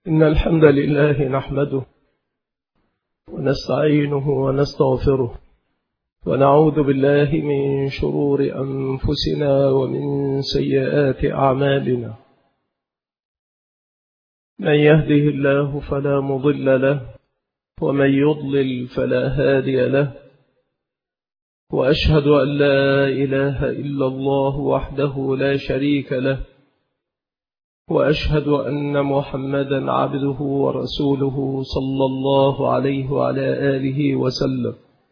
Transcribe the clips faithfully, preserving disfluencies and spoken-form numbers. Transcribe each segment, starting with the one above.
إن الحمد لله نحمده ونستعينه ونستغفره ونعوذ بالله من شرور أنفسنا ومن سيئات أعمالنا. من يهده الله فلا مضل له ومن يضلل فلا هادي له، وأشهد أن لا إله إلا الله وحده لا شريك له، وأشهد أن محمدا عبده ورسوله صلى الله عليه وعلى آله وسلم.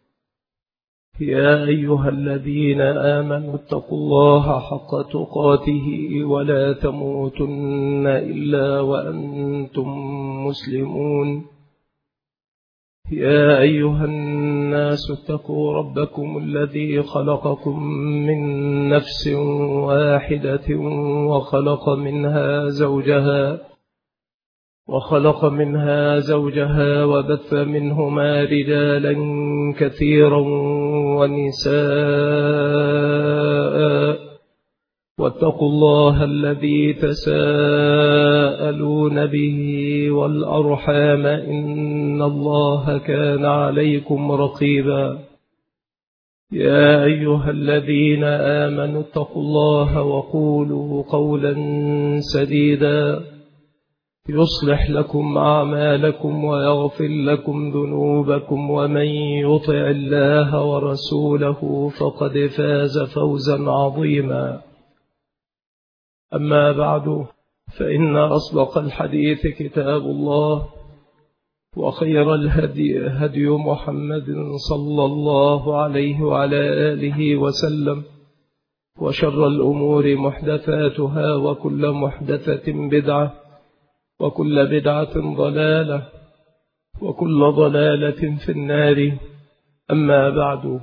يا أيها الذين آمنوا اتقوا الله حق تقاته ولا تموتن إلا وأنتم مسلمون. يا أيها الناس اتقوا ربكم الذي خلقكم من نفس واحدة وخلق منها زوجها وخلق منها زوجها وبث منهما رجالا كثيرا ونساء، واتقوا الله الذي تساءلون به والأرحام إن الله كان عليكم رقيبا. يا أيها الذين آمنوا اتقوا الله وقولوا قولا سديدا يصلح لكم أعمالكم ويغفر لكم ذنوبكم، ومن يطع الله ورسوله فقد فاز فوزا عظيما. أما بعد، فإن أصدق الحديث كتاب الله، وخير الهدي هدي محمد صلى الله عليه وعلى آله وسلم، وشر الأمور محدثاتها، وكل محدثة بدعة، وكل بدعة ضلالة، وكل ضلالة في النار. أما بعد،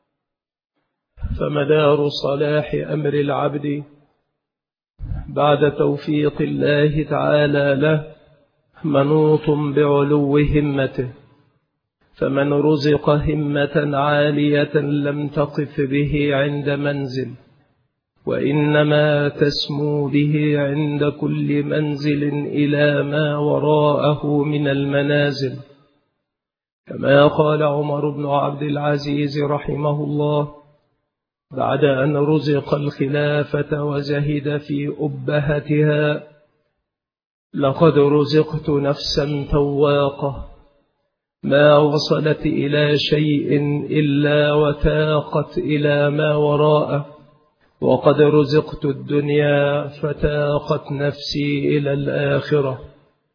فمدار صلاح أمر العبد بعد توفيق الله تعالى له منوط بعلو همته، فمن رزق همة عالية لم تقف به عند منزل، وإنما تسمو به عند كل منزل إلى ما وراءه من المنازل، كما قال عمر بن عبد العزيز رحمه الله بعد أن رزق الخلافة وزهد في أبهتها: لقد رزقت نفسا تواقة ما وصلت إلى شيء إلا وتاقت إلى ما وراءه، وقد رزقت الدنيا فتاقت نفسي إلى الآخرة.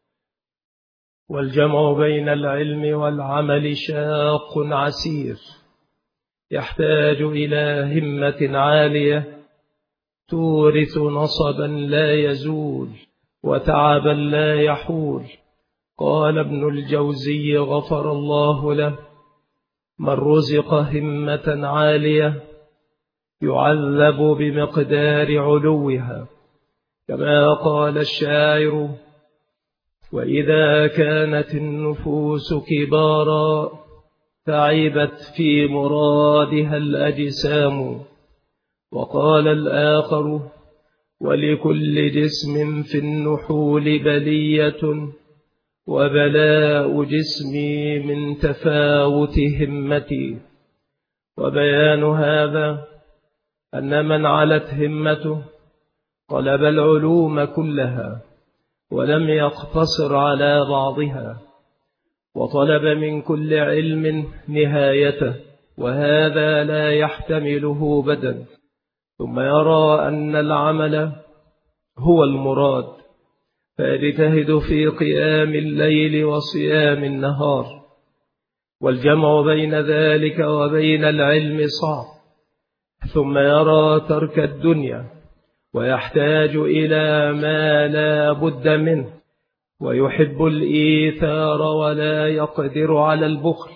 والجمع بين العلم والعمل شاق عسير، يحتاج إلى همة عالية تورث نصبا لا يزول وتعبا لا يحول. قال ابن الجوزي غفر الله له: من رزق همة عالية يعذب بمقدار علوها، كما قال الشاعر: وإذا كانت النفوس كبارا تعبت في مرادها الأجسام. وقال الآخر: ولكل جسم في النحول بلية، وبلاء جسمي من تفاوت همتي. وبيان هذا أن من علت همته طلب العلوم كلها ولم يقتصر على بعضها، وطلب من كل علم نهايته، وهذا لا يحتمله بدن، ثم يرى أن العمل هو المراد فيجتهد في قيام الليل وصيام النهار. والجمع بين ذلك وبين العلم صعب، ثم يرى ترك الدنيا ويحتاج إلى ما لا بد منه، ويحب الإيثار ولا يقدر على البخل،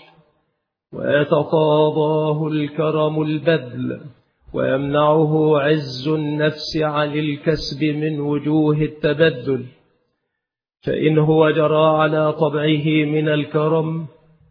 ويتقاضاه الكرم البذل، ويمنعه عز النفس عن الكسب من وجوه التبذل. فإن هو جرى على طبعه من الكرم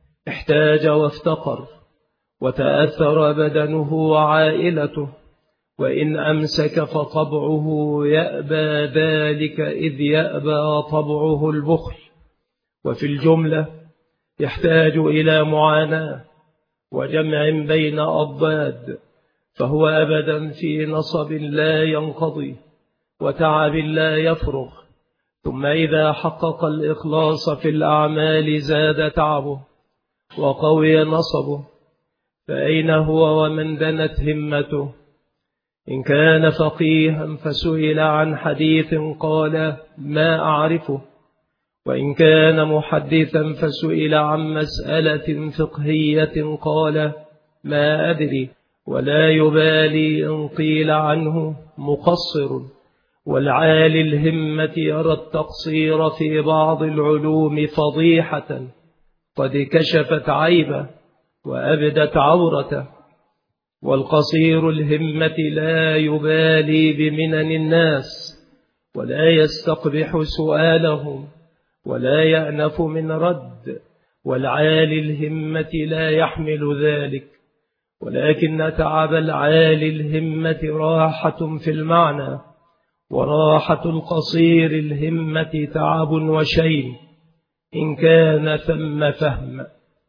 احتاج وافتقر، وتأثر بدنه وعائلته، وإن أمسك فطبعه يأبى ذلك، إذ يأبى طبعه البخل. وفي الجملة يحتاج إلى معاناة وجمع بين أضداد، فهو أبدا في نصب لا ينقضي وتعب لا يفرغ. ثم إذا حقق الإخلاص في الأعمال زاد تعبه وقوي نصبه، فأين هو ومن دنت همته؟ إن كان فقيها فسئل عن حديث قال ما أعرفه، وإن كان محدثا فسئل عن مسألة فقهية قال ما أدري، ولا يبالي إن قيل عنه مقصر. والعالي الهمة يرى التقصير في بعض العلوم فضيحة قد كشفت عيبه وأبدت عورته. والقصير الهمة لا يبالي بمنن الناس، ولا يستقبح سؤالهم، ولا يأنف من رد. والعالي الهمة لا يحمل ذلك، ولكن تعب العالي الهمة راحة في المعنى، وراحة القصير الهمة تعب وشين إن كان ثم فهم.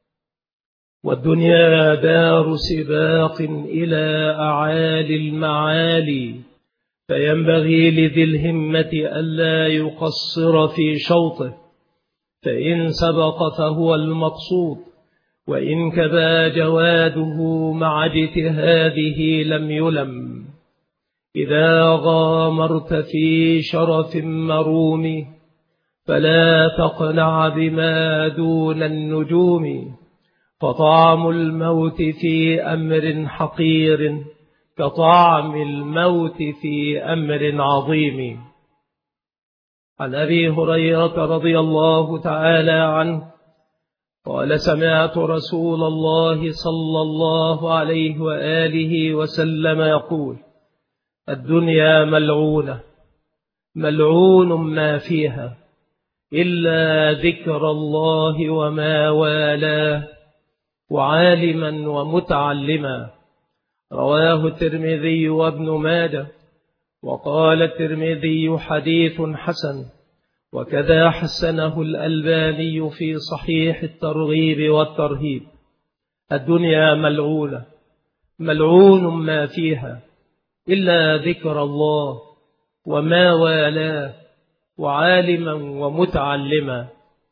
والدنيا دار سباق إلى أعالي المعالي، فينبغي لذي الهمة ألا يقصر في شوطه، فإن سبق فهو المقصود، وإن كبا جواده مع اجتهاده لم يلم. إذا غامرت في شرف مروم فلا تقنع بما دون النجوم، فطعم الموت في أمر حقير كطعم الموت في أمر عظيم. عن أبي هريرة رضي الله تعالى عنه قال سمعت رسول الله صلى الله عليه وآله وسلم يقول الدنيا ملعونة، ملعون ما فيها إلا ذكر الله وما والاه وعالما ومتعلما. رواه الترمذي وابن ماجه، وقال الترمذي حديث حسن، وكذا حسنه الألباني في صحيح الترغيب والترهيب. الدنيا ملعونة، ملعون ما فيها إلا ذكر الله وما والاه وعالما ومتعلما.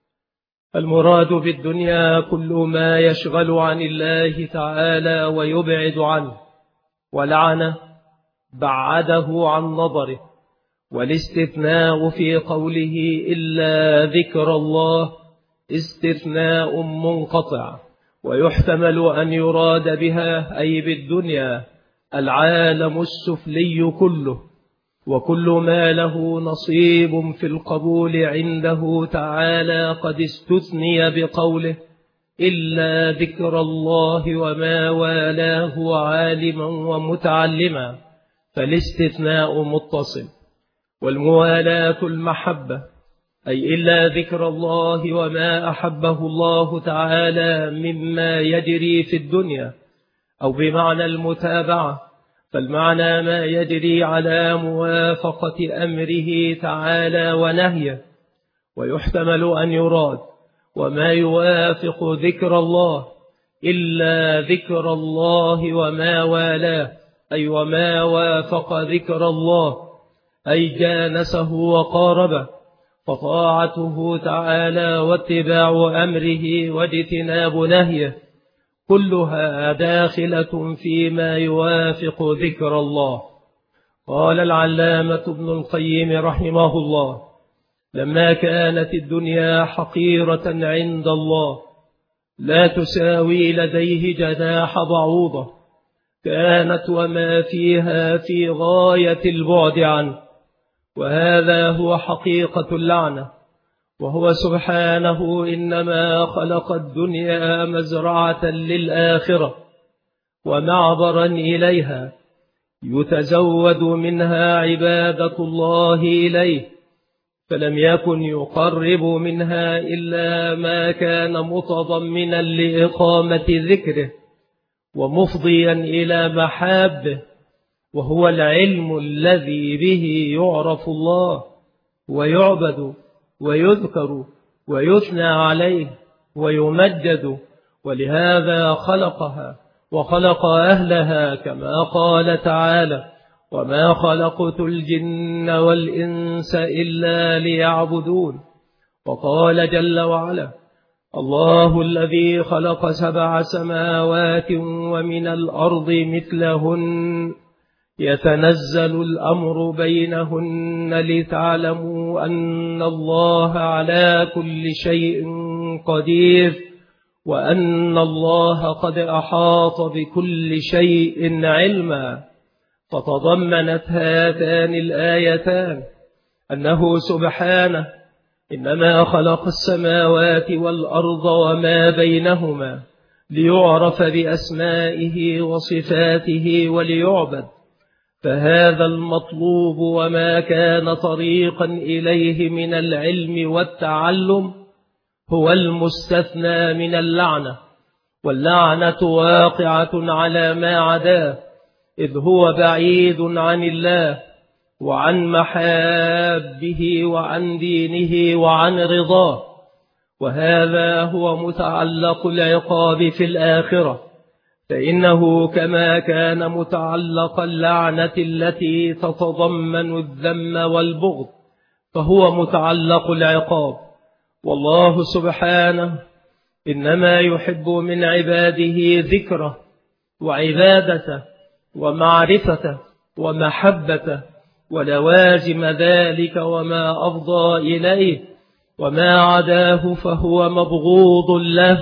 المراد بالدنيا كل ما يشغل عن الله تعالى ويبعد عنه، ولعنه بعده عن نظره. والاستثناء في قوله إلا ذكر الله استثناء منقطع، ويحتمل أن يراد بها أي بالدنيا العالم السفلي كله، وكل ما له نصيب في القبول عنده تعالى قد استثني بقوله إلا ذكر الله وما والاه وعالما ومتعلما، فالاستثناء متصل. والموالاة المحبة، أي إلا ذكر الله وما أحبه الله تعالى مما يجري في الدنيا، أو بمعنى المتابعة، فالمعنى ما يجري على موافقة أمره تعالى ونهيه. ويحتمل أن يراد وما يوافق ذكر الله إلا ذكر الله وما والاه، أي وما وافق ذكر الله، أي جانسه وقاربه، فطاعته تعالى واتباع أمره واجتناب نهيه كلها داخلة فيما يوافق ذكر الله. قال العلامة ابن القيم رحمه الله لما كانت الدنيا حقيرة عند الله لا تساوي لديه جناح بعوضة، كانت وما فيها في غاية البعد عنه، وهذا هو حقيقة اللعنة. وهو سبحانه إنما خلق الدنيا مزرعة للآخرة ومعبرا إليها يتزود منها عبادة الله إليه، فلم يكن يقرب منها إلا ما كان متضمنا لإقامة ذكره ومفضيا إلى محابه، وهو العلم الذي به يعرف الله ويعبد ويذكر ويثنى عليه ويمجد، ولهذا خلقها وخلق أهلها، كما قال تعالى: وما خلقت الجن والإنس إلا ليعبدون. وقال جل وعلا: الله الذي خلق سبع سماوات ومن الأرض مثلهن يتنزل الأمر بينهن لتعلموا أن الله على كل شيء قدير، وأن الله قد أحاط بكل شيء علما. فتضمنت هاتان الآيتان أنه سبحانه إنما خلق السماوات والأرض وما بينهما ليعرف بأسمائه وصفاته وليعبد، فهذا المطلوب وما كان طريقا إليه من العلم والتعلم هو المستثنى من اللعنة، واللعنة واقعة على ما عداه، إذ هو بعيد عن الله وعن محابه وعن دينه وعن رضاه، وهذا هو متعلق العقاب في الآخرة، فإنه كما كان متعلق اللعنة التي تتضمن الذم والبغض فهو متعلق العقاب. والله سبحانه إنما يحب من عباده ذكره وعبادته ومعرفته ومحبته ولوازم ذلك وما أفضى إليه، وما عداه فهو مبغوض له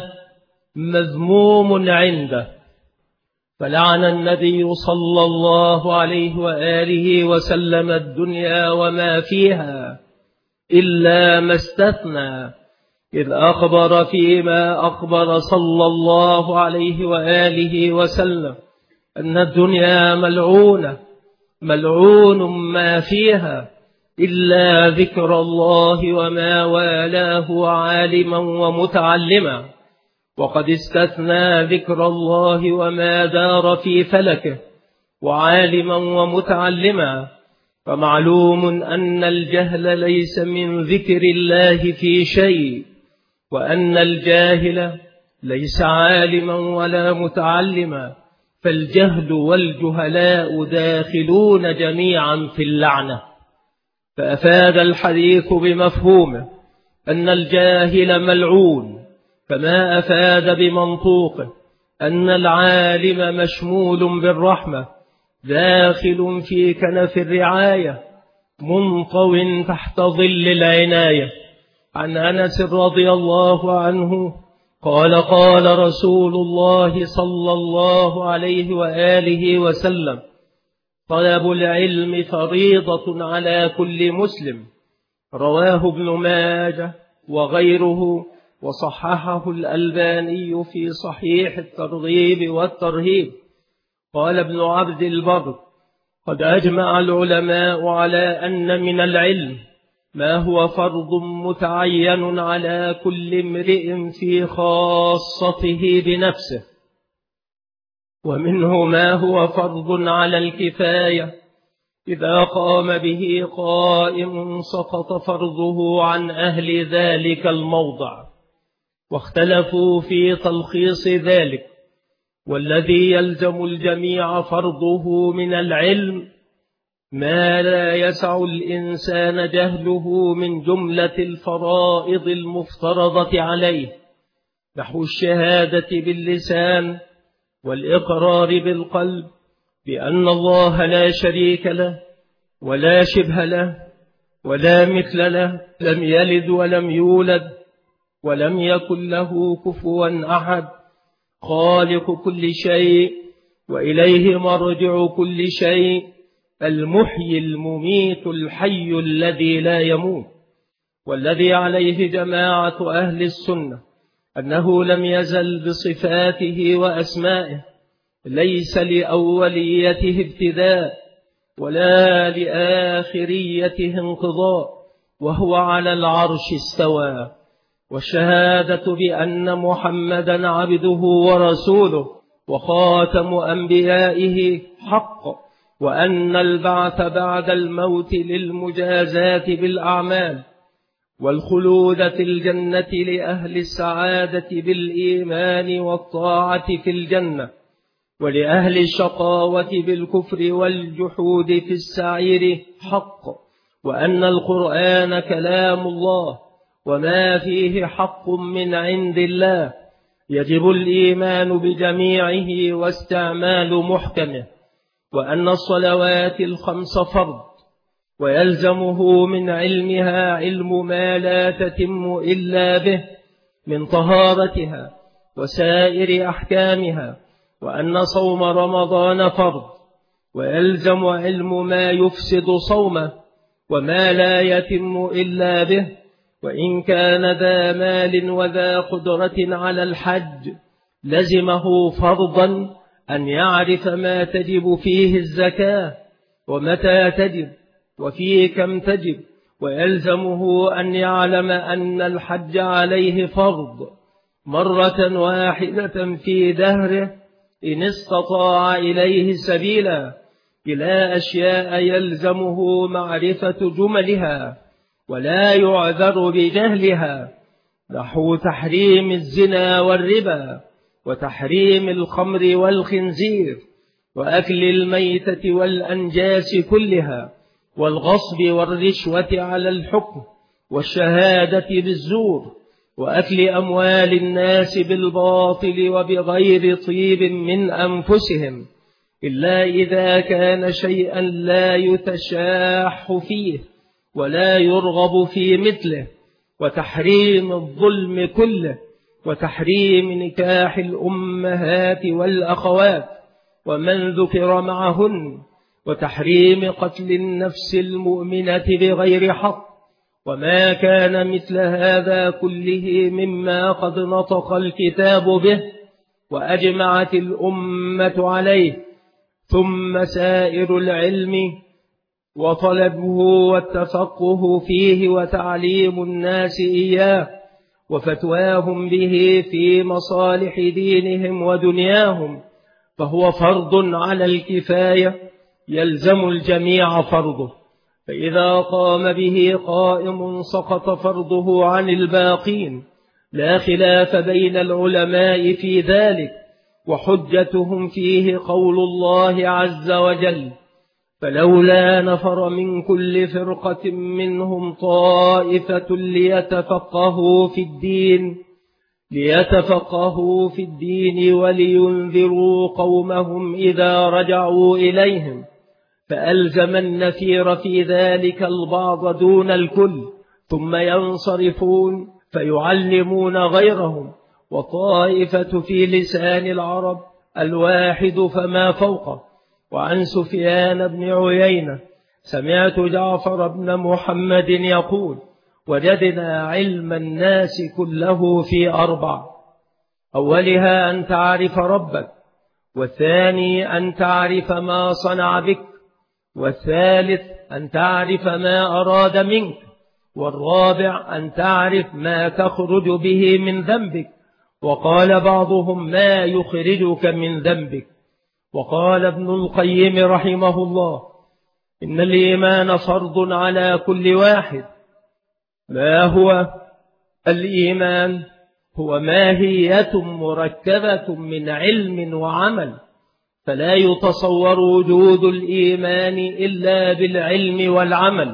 مذموم عنده. فلعن النبي صلى الله عليه وآله وسلم الدنيا وما فيها إلا ما استثنى، إذ أخبر فيما أخبر صلى الله عليه وآله وسلم أن الدنيا ملعونة ملعون ما فيها إلا ذكر الله وما والاه عالما ومتعلما، وقد استثنى ذكر الله وما دار في فلكه وعالما ومتعلما. فمعلوم أن الجهل ليس من ذكر الله في شيء، وأن الجاهل ليس عالما ولا متعلما، فالجهل والجهلاء داخلون جميعا في اللعنة. فأفاد الحديث بمفهومه أن الجاهل ملعون، فما أفاد بمنطوقه أن العالم مشمول بالرحمة داخل في كنف الرعاية منطو تحت ظل العناية. عن أنس رضي الله عنه قال: قال رسول الله صلى الله عليه وآله وسلم: طلب العلم فريضة على كل مسلم. رواه ابن ماجه وغيره، وصححه الألباني في صحيح الترغيب والترهيب. قال ابن عبد البر: قد أجمع العلماء على أن من العلم ما هو فرض متعين على كل امرئ في خاصته بنفسه، ومنه ما هو فرض على الكفاية، إذا قام به قائم سقط فرضه عن أهل ذلك الموضع. واختلفوا في تلخيص ذلك، والذي يلزم الجميع فرضه من العلم ما لا يسع الإنسان جهله من جملة الفرائض المفترضة عليه، نحو الشهادة باللسان والإقرار بالقلب بأن الله لا شريك له ولا شبه له ولا مثل له، لم يلد ولم يولد ولم يكن له كفوا أحد، خالق كل شيء وإليه مرجع كل شيء، المحيي المميت الحي الذي لا يموت. والذي عليه جماعة أهل السنة أنه لم يزل بصفاته وأسمائه، ليس لأوليته ابتداء ولا لآخريته انقضاء، وهو على العرش استوى. والشهادة بأن محمدا عبده ورسوله وخاتم أنبيائه حق، وأن البعث بعد الموت للمجازاة بالأعمال، والخلود في الجنة لأهل السعادة بالإيمان والطاعة في الجنة، ولأهل الشقاوة بالكفر والجحود في السعير حق، وأن القرآن كلام الله وما فيه حق من عند الله، يجب الإيمان بجميعه واستعمال محكمه، وأن الصلوات الخمس فرض، ويلزمه من علمها علم ما لا تتم إلا به من طهارتها وسائر أحكامها، وأن صوم رمضان فرض، ويلزم علم ما يفسد صومه وما لا يتم إلا به، وإن كان ذا مال وذا قدرة على الحج لزمه فرضا أن يعرف ما تجب فيه الزكاة ومتى تجب وفيه كم تجب، ويلزمه أن يعلم أن الحج عليه فرض مرة واحدة في دهره إن استطاع إليه سبيلا، إلى أشياء يلزمه معرفة جملها ولا يعذر بجهلها، نحو تحريم الزنا والربا، وتحريم الخمر والخنزير، وأكل الميتة والأنجاس كلها، والغصب والرشوة على الحكم، والشهادة بالزور، وأكل أموال الناس بالباطل وبغير طيب من أنفسهم، إلا إذا كان شيئا لا يتشاح فيه ولا يرغب في مثله، وتحريم الظلم كله، وتحريم نكاح الأمهات والأخوات ومن ذكر معهن، وتحريم قتل النفس المؤمنة بغير حق، وما كان مثل هذا كله مما قد نطق الكتاب به وأجمعت الأمة عليه، ثم سائر العلم وطلبه والتفقه فيه وتعليم الناس إياه وفتواهم به في مصالح دينهم ودنياهم، فهو فرض على الكفاية يلزم الجميع فرضه، فإذا قام به قائم سقط فرضه عن الباقين، لا خلاف بين العلماء في ذلك، وحجتهم فيه قول الله عز وجل: فلولا نفر من كل فرقة منهم طائفة ليتفقهوا في الدين ليتفقهوا في الدين ولينذروا قومهم إذا رجعوا إليهم، فألزم النفير في ذلك البعض دون الكل، ثم ينصرفون فيعلمون غيرهم، وطائفة في لسان العرب الواحد فما فوقه. وعن سفيان بن عيينة سمعت جعفر بن محمد يقول: وجدنا علم الناس كله في أربع: أولها أن تعرف ربك، والثاني أن تعرف ما صنع بك، والثالث أن تعرف ما أراد منك، والرابع أن تعرف ما تخرج به من ذنبك، وقال بعضهم: ما يخرجك من ذنبك. وقال ابن القيم رحمه الله: إن الإيمان فرض على كل واحد. ما هو الإيمان؟ هو ماهية مركبة من علم وعمل، فلا يتصور وجود الإيمان إلا بالعلم والعمل.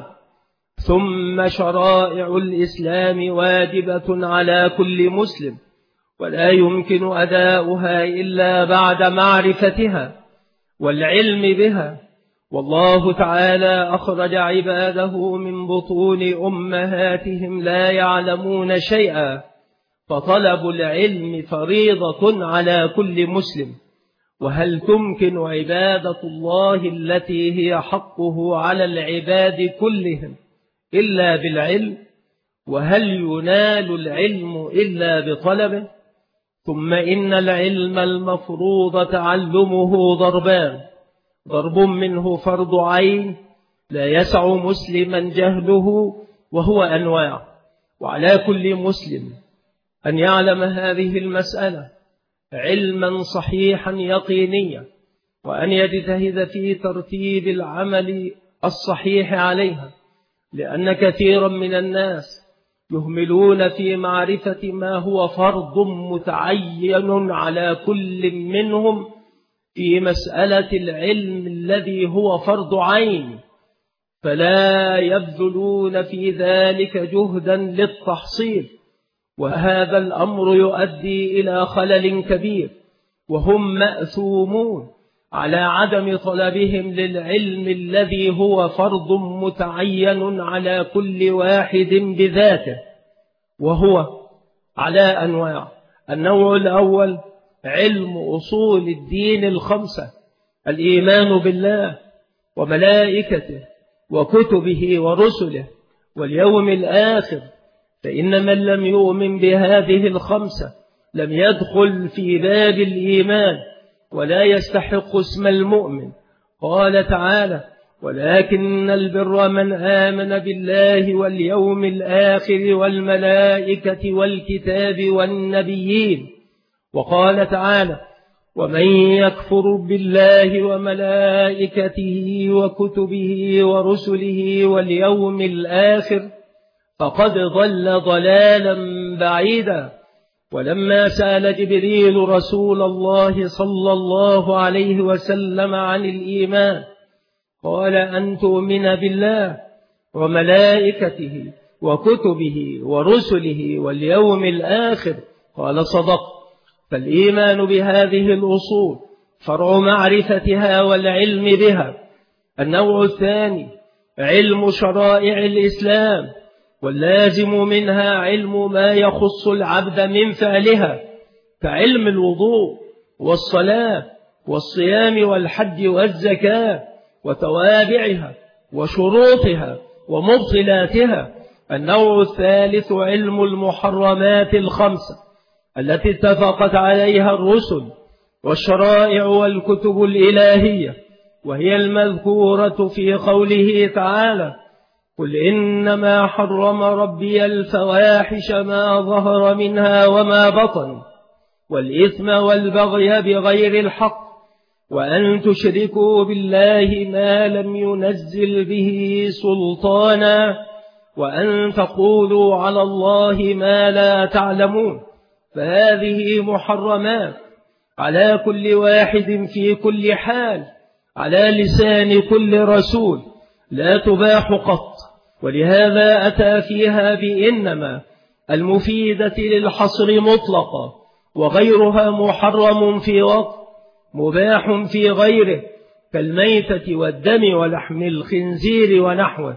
ثم شرائع الإسلام واجبة على كل مسلم، ولا يمكن أداؤها إلا بعد معرفتها والعلم بها. والله تعالى أخرج عباده من بطون أمهاتهم لا يعلمون شيئا، فطلب العلم فريضة على كل مسلم. وهل تمكن عبادة الله التي هي حقه على العباد كلهم إلا بالعلم؟ وهل ينال العلم إلا بطلبه؟ ثم إن العلم المفروض تعلمه ضربان: ضرب منه فرض عين لا يسع مسلما جهله، وهو أنواع، وعلى كل مسلم أن يعلم هذه المسألة علما صحيحا يقينيا، وأن يجتهد في ترتيب العمل الصحيح عليها، لأن كثيرا من الناس يهملون في معرفة ما هو فرض متعين على كل منهم في مسألة العلم الذي هو فرض عين، فلا يبذلون في ذلك جهدا للتحصيل، وهذا الأمر يؤدي إلى خلل كبير، وهم مأثومون على عدم طلبهم للعلم الذي هو فرض متعين على كل واحد بذاته، وهو على أنواع. النوع الأول علم أصول الدين الخمسة: الإيمان بالله وملائكته وكتبه ورسله واليوم الآخر، فإن من لم يؤمن بهذه الخمسة لم يدخل في باب الإيمان ولا يستحق اسم المؤمن. قال تعالى: ولكن البر من آمن بالله واليوم الآخر والملائكة والكتاب والنبيين. وقال تعالى: ومن يكفر بالله وملائكته وكتبه ورسله واليوم الآخر فقد ضل ضلالا بعيدا. ولما سأل جبريل رسول الله صلى الله عليه وسلم عن الإيمان قال: أن تؤمن بالله وملائكته وكتبه ورسله واليوم الآخر. قال: صدق. فالإيمان بهذه الأصول فرع معرفتها والعلم بها. النوع الثاني علم شرائع الإسلام، واللازم منها علم ما يخص العبد من فعلها، كعلم الوضوء والصلاة والصيام والحج والزكاة وتوابعها وشروطها ومبطلاتها. النوع الثالث علم المحرمات الخمسة التي اتفقت عليها الرسل والشرائع والكتب الإلهية، وهي المذكورة في قوله تعالى: قل إنما حرم ربي الفواحش ما ظهر منها وما بطن والإثم والبغي بغير الحق وأن تشركوا بالله ما لم ينزل به سلطانا وأن تقولوا على الله ما لا تعلمون. فهذه محرمات على كل واحد في كل حال على لسان كل رسول، لا تباح قط، ولهذا أتى فيها بإنما المفيدة للحصر مطلقا، وغيرها محرم في وقت مباح في غيره، كالميتة والدم ولحم الخنزير ونحوه.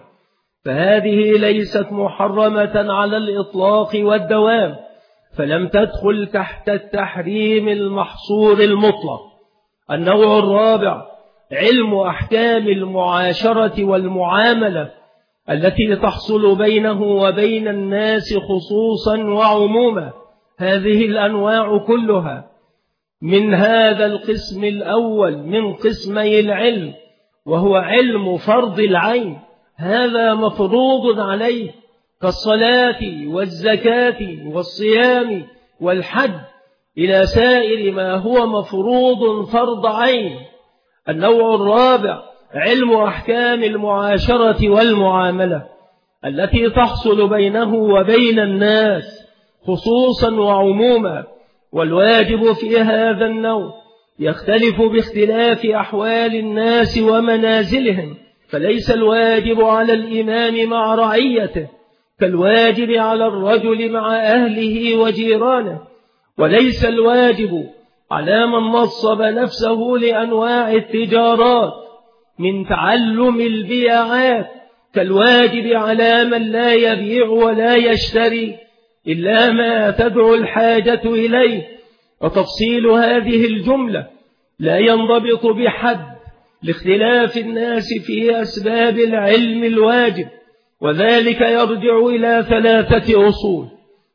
فهذه ليست محرمة على الإطلاق والدوام، فلم تدخل تحت التحريم المحصور المطلق. النوع الرابع علم أحكام المعاشرة والمعاملة التي تحصل بينه وبين الناس خصوصا وعموما. هذه الأنواع كلها من هذا القسم الأول من قسمي العلم، وهو علم فرض العين، هذا مفروض عليه كالصلاة والزكاة والصيام والحج، إلى سائر ما هو مفروض فرض عين. النوع الرابع علم أحكام المعاشرة والمعاملة التي تحصل بينه وبين الناس خصوصا وعموما، والواجب في هذا النوع يختلف باختلاف أحوال الناس ومنازلهم، فليس الواجب على الإمام مع رعيته كالواجب على الرجل مع أهله وجيرانه، وليس الواجب على من نصب نفسه لأنواع التجارات من تعلم البيعات كالواجب على من لا يبيع ولا يشتري إلا ما تدعو الحاجة إليه. وتفصيل هذه الجملة لا ينضبط بحد لاختلاف الناس في أسباب العلم الواجب، وذلك يرجع إلى ثلاثة أصول: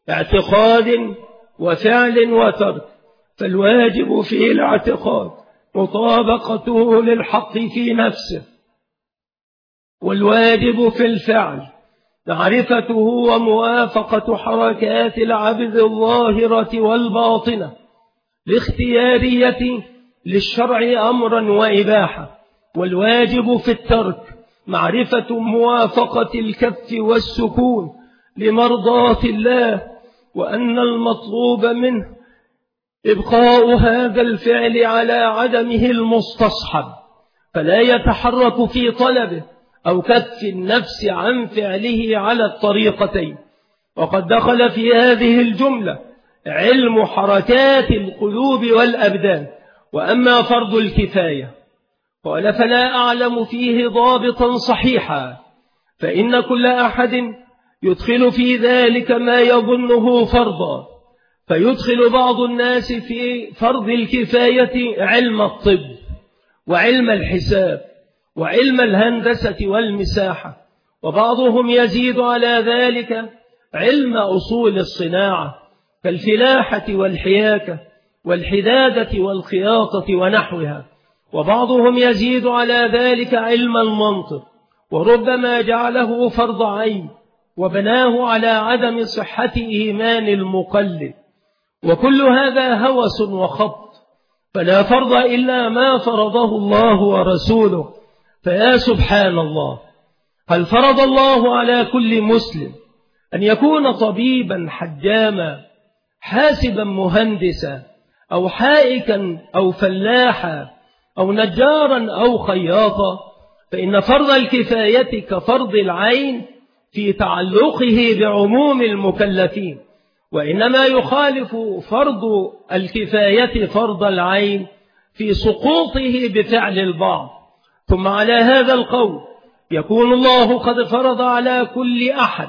اعتقاد وفعل وترك. فالواجب في الاعتقاد مطابقته للحق في نفسه، والواجب في الفعل معرفته وموافقة حركات العبد الظاهرة والباطنة لاختيارية للشرع أمرا وإباحة، والواجب في الترك معرفة موافقة الكف والسكون لمرضاة الله، وأن المطلوب منه إبقاء هذا الفعل على عدمه المستصحب، فلا يتحرك في طلبه أو كف النفس عن فعله على الطريقتين. وقد دخل في هذه الجملة علم حركات القلوب والأبدان. وأما فرض الكفاية قال فلا أعلم فيه ضابطا صحيحا، فإن كل أحد يدخل في ذلك ما يظنه فرضا، فيدخل بعض الناس في فرض الكفاية علم الطب وعلم الحساب وعلم الهندسة والمساحة، وبعضهم يزيد على ذلك علم أصول الصناعة كالفلاحة والحياكة والحدادة والخياطة ونحوها، وبعضهم يزيد على ذلك علم المنطق، وربما جعله فرض عين وبناه على عدم صحة إيمان المقلد. وكل هذا هوس وخبط، فلا فرض إلا ما فرضه الله ورسوله. فيا سبحان الله، هل فرض الله على كل مسلم أن يكون طبيبا حجاما حاسبا مهندسا أو حائكا أو فلاحا أو نجارا أو خياطا؟ فإن فرض الكفاية كفرض العين في تعلقه بعموم المكلفين، وإنما يخالف فرض الكفاية فرض العين في سقوطه بفعل البعض. ثم على هذا القول يكون الله قد فرض على كل أحد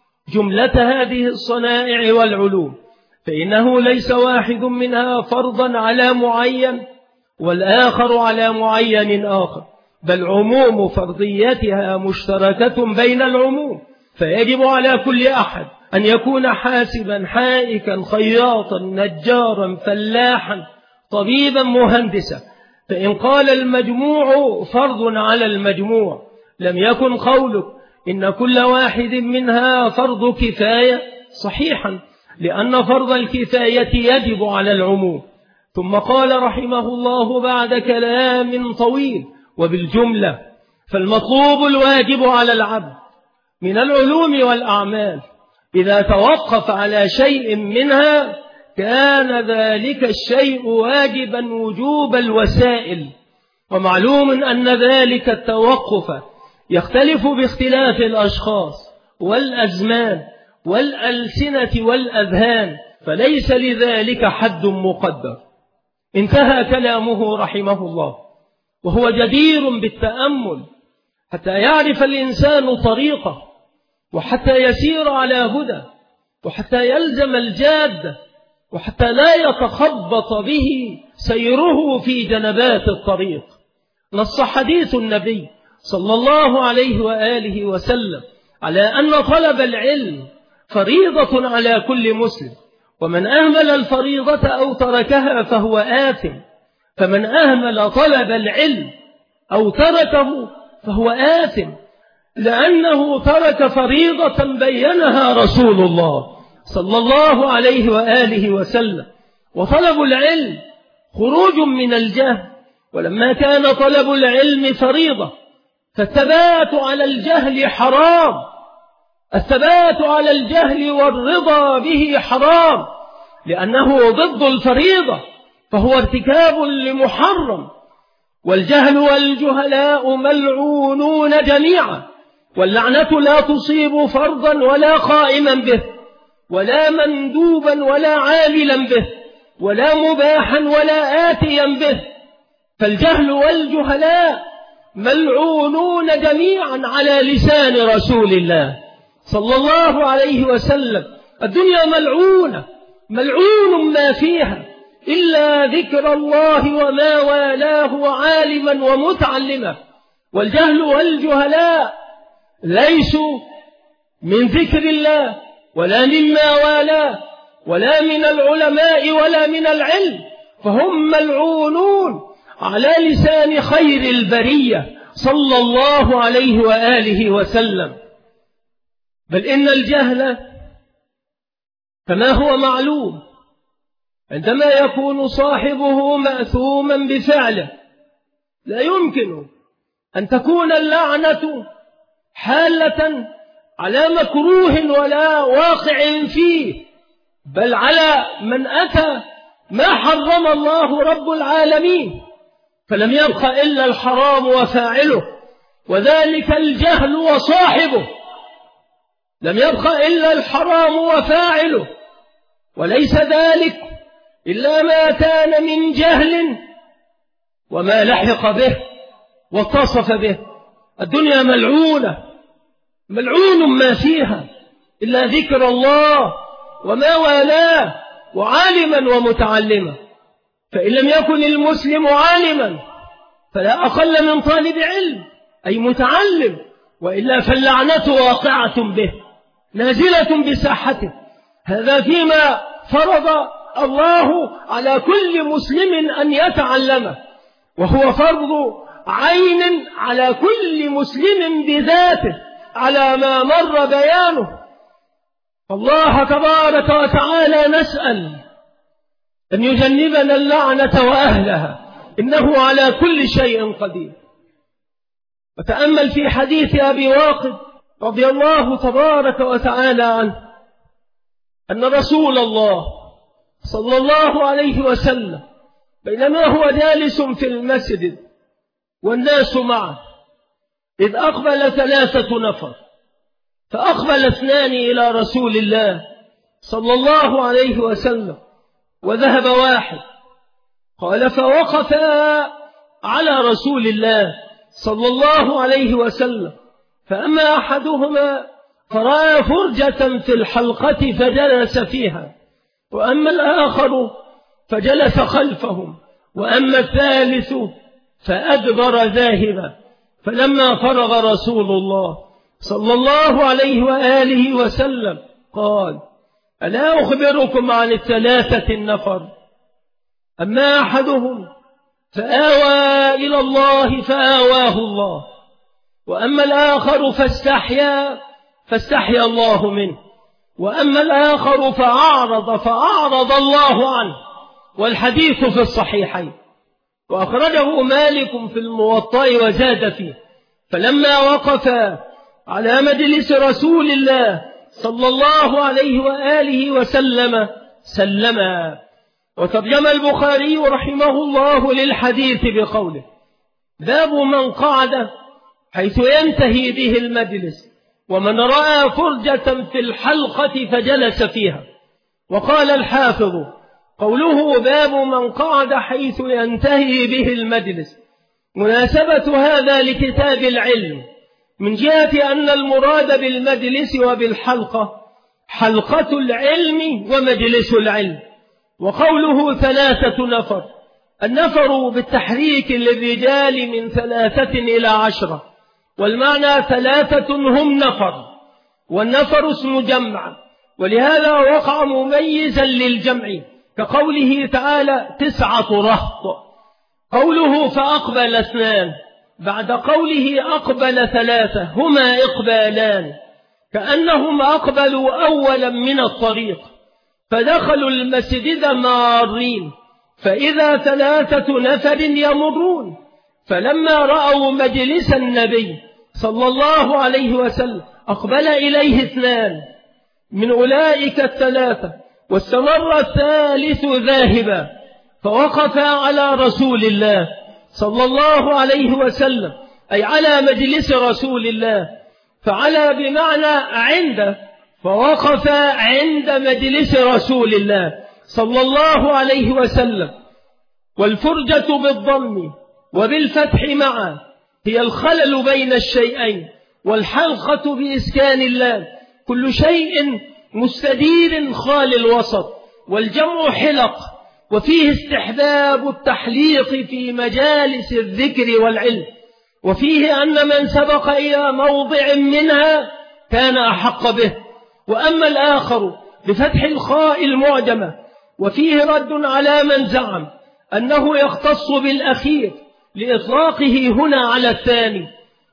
جملة هذه الصنائع والعلوم، فإنه ليس واحد منها فرضا على معين والآخر على معين آخر، بل عموم فرضيتها مشتركة بين العموم، فيجب على كل أحد أن يكون حاسبا حائكا خياطا نجارا فلاحا طبيبا مهندسا. فإن قال المجموع فرض على المجموع لم يكن قولك إن كل واحد منها فرض كفاية صحيحا، لأن فرض الكفاية يجب على العموم. ثم قال رحمه الله بعد كلام طويل وبالجملة: فالمطلوب الواجب على العبد من العلوم والأعمال إذا توقف على شيء منها كان ذلك الشيء واجبا وجوب الوسائل. ومعلوم أن ذلك التوقف يختلف باختلاف الأشخاص والأزمان والألسنة والأذهان، فليس لذلك حد مقدر. انتهى كلامه رحمه الله، وهو جدير بالتأمل حتى يعرف الإنسان طريقه، وحتى يسير على هدى، وحتى يلزم الجادة، وحتى لا يتخبط به سيره في جنبات الطريق. نص حديث النبي صلى الله عليه وآله وسلم على أن طلب العلم فريضة على كل مسلم، ومن أهمل الفريضة أو تركها فهو آثم، فمن أهمل طلب العلم أو تركه فهو آثم، لأنه ترك فريضة بينها رسول الله صلى الله عليه وآله وسلم. وطلب العلم خروج من الجهل، ولما كان طلب العلم فريضة فالثبات على الجهل حرام، الثبات على الجهل والرضا به حرام، لأنه ضد الفريضة، فهو ارتكاب لمحرم. والجهل والجهلاء ملعونون جميعا، واللعنة لا تصيب فرضا ولا قائما به، ولا مندوبا ولا عاملا به، ولا مباحا ولا آتيا به. فالجهل والجهلاء ملعونون جميعا على لسان رسول الله صلى الله عليه وسلم. الدنيا ملعونة، ملعون ما فيها إلا ذكر الله وما والاه وعالما ومتعلما. والجهل والجهلاء ليسوا من ذكر الله ولا مما والاه ولا من العلماء ولا من العلم، فهم ملعونون على لسان خير البرية صلى الله عليه وآله وسلم. بل إن الجهل كما هو معلوم عندما يكون صاحبه مأثوما بفعله لا يمكن أن تكون اللعنة حالة على مكروه ولا واقع فيه، بل على من أتى ما حرم الله رب العالمين، فلم يبق إلا الحرام وفاعله، وذلك الجهل وصاحبه. لم يبق إلا الحرام وفاعله، وليس ذلك إلا ما كان من جهل وما لحق به واتصف به. الدنيا ملعونة، ملعون ما فيها إلا ذكر الله وما والاه، وعالما ومتعلما. فإن لم يكن المسلم عالما فلا أقل من طالب علم أي متعلم، وإلا فاللعنة واقعة به نازلة بساحته. هذا فيما فرض الله على كل مسلم أن يتعلمه، وهو فرض عين على كل مسلم بذاته على ما مر بيانه. الله تبارك وتعالى نسأل أن يجنبنا اللعنة وأهلها، إنه على كل شيء قدير. وتأمل في حديث أبي واقد رضي الله تبارك وتعالى عنه أن رسول الله صلى الله عليه وسلم بينما هو جالس في المسجد والناس معه إذ أقبل ثلاثة نفر، فأقبل اثنان إلى رسول الله صلى الله عليه وسلم وذهب واحد. قال فوقفا على رسول الله صلى الله عليه وسلم، فأما أحدهما فرأى فرجة في الحلقة فجلس فيها، وأما الآخر فجلس خلفهم، وأما الثالث فأدبر ذاهبا. فلما فرغ رسول الله صلى الله عليه وآله وسلم قال ألا أخبركم عن الثلاثة النفر؟ أما أحدهم فآوى إلى الله فآواه الله، وأما الآخر فاستحيا فاستحيا الله منه، وأما الآخر فأعرض فأعرض الله عنه. والحديث في الصحيحين، وأخرجه مالك في الموطأ وزاد فيه. فلما وقف على مجلس رسول الله صلى الله عليه وآله وسلم سلما. وترجم البخاري رحمه الله للحديث بقوله باب من قعد حيث ينتهي به المجلس، ومن رأى فرجة في الحلقة فجلس فيها. وقال الحافظ قوله باب من قعد حيث ينتهي به المجلس مناسبة هذا لكتاب العلم، من جهة أن المراد بالمجلس وبالحلقة حلقة العلم ومجلس العلم. وقوله ثلاثة نفر، النفر بالتحريك للرجال من ثلاثة إلى عشرة، والمعنى ثلاثة هم نفر، والنفر اسم جمع، ولهذا وقع مميزا للجمع كقوله تعالى تسعة رهط. قوله فأقبل اثنان بعد قوله أقبل ثلاثة هما إقبالان، كأنهم أقبلوا أولا من الطريق فدخلوا المسجد مارين، فإذا ثلاثة نفر يمرون، فلما رأوا مجلس النبي صلى الله عليه وسلم أقبل إليه اثنان من أولئك الثلاثة، واستمر الثالث ذاهبا، فوقف على رسول الله صلى الله عليه وسلم أي على مجلس رسول الله، فعلى بمعنى عند، فوقف عند مجلس رسول الله صلى الله عليه وسلم. والفرجة بالضم وبالفتح معا هي الخلل بين الشيئين، والحلقة بإسكان اللام كل شيء مستدير خال الوسط، والجمع حلق. وفيه استحباب التحليق في مجالس الذكر والعلم، وفيه أن من سبق إلى موضع منها كان أحق به. وأما الآخر بفتح الخاء المعجمة، وفيه رد على من زعم أنه يختص بالأخير لإطلاقه هنا على الثاني.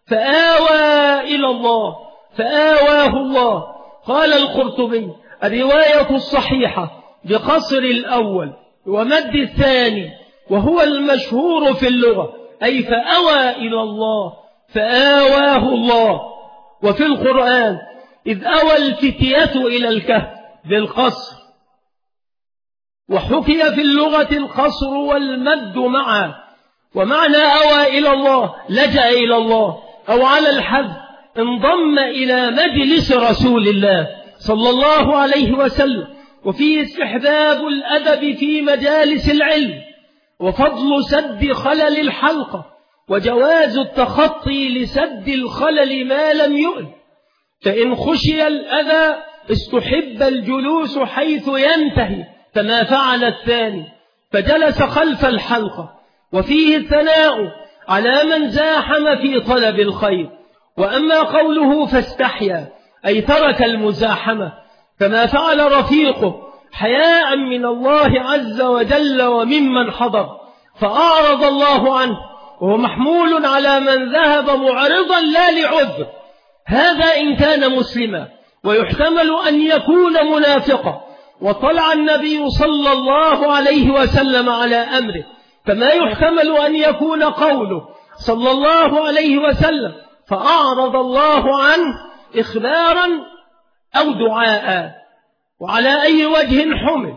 فآوى إلى الله فآواه الله. قال القرطبي الرواية الصحيحة بقصر الأول ومد الثاني، وهو المشهور في اللغة، أي فأوى إلى الله، فآواه الله. وفي القرآن إذ أوى الفتية إلى الكهف بالقصر. وحكي في اللغة القصر والمد معا. ومعنى أوى إلى الله لجأ إلى الله، أو على الحذف انضم إلى مجلس رسول الله صلى الله عليه وسلم. وفيه استحباب الأدب في مجالس العلم، وفضل سد خلل الحلقة، وجواز التخطي لسد الخلل ما لم يؤذ، فإن خشي الأذى استحب الجلوس حيث ينتهي كما فعل الثاني فجلس خلف الحلقة. وفيه الثناء على من زاحم في طلب الخير. وأما قوله فاستحيا أي ترك المزاحمة كما فعل رفيقه حياء من الله عز وجل وممن حضر، فأعرض الله عنه، وهو محمول على من ذهب معرضا لا لعذر. هذا إن كان مسلما، ويحتمل أن يكون منافقا. وطلع النبي صلى الله عليه وسلم على أمره، كما يحتمل أن يكون قوله صلى الله عليه وسلم فأعرض الله عنه إخبارا أو دعاء، وعلى أي وجه حمل.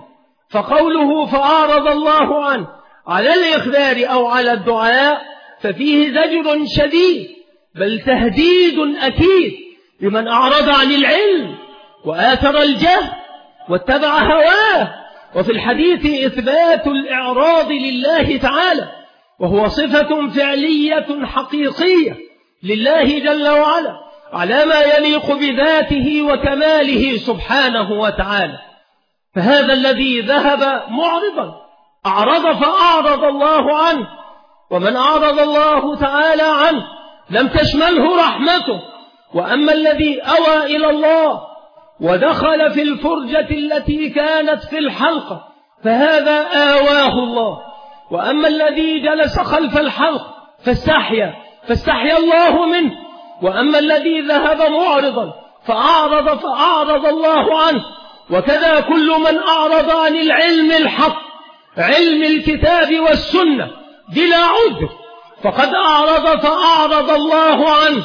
فقوله فأعرض الله عنه على الإخبار أو على الدعاء ففيه زجر شديد، بل تهديد أكيد لمن أعرض عن العلم وآثر الجهل واتبع هواه. وفي الحديث إثبات الإعراض لله تعالى، وهو صفة فعلية حقيقية لله جل وعلا على ما يليق بذاته وكماله سبحانه وتعالى. فهذا الذي ذهب معرضا أعرض فأعرض الله عنه، ومن أعرض الله تعالى عنه لم تشمله رحمته. وأما الذي أوى إلى الله ودخل في الفرجة التي كانت في الحلقة فهذا آواه الله. وأما الذي جلس خلف الحلقة فاستحيا فاستحيا الله منه. وأما الذي ذهب معرضا فأعرض فأعرض الله عنه. وكذا كل من أعرض عن العلم الحق، علم الكتاب والسنة، بلا عذر فقد أعرض فأعرض الله عنه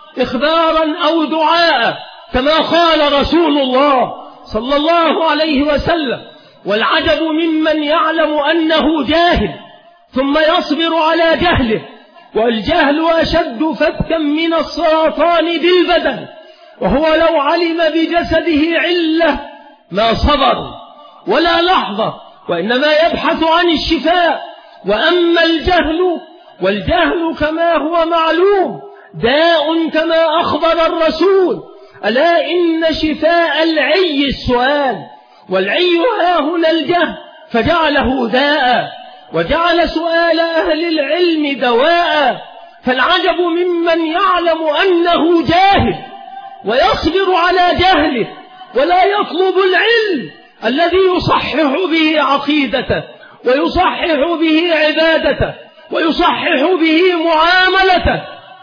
إخبارا أو دعاء، كما قال رسول الله صلى الله عليه وسلم. والعجب ممن يعلم أنه جاهل ثم يصبر على جهله، والجهل أشد فتكا من السرطان بالبدن، وهو لو علم بجسده علة ما صبر ولا لحظة، وإنما يبحث عن الشفاء. وأما الجهل، والجهل كما هو معلوم داء كما أخبر الرسول، ألا إن شفاء العي السؤال، والعي ها هنا الجهل فجعله داء، وجعل سؤال أهل العلم دواء. فالعجب ممن يعلم أنه جاهل ويصبر على جهله ولا يطلب العلم الذي يصحح به عقيدته ويصحح به عبادته ويصحح به معاملته،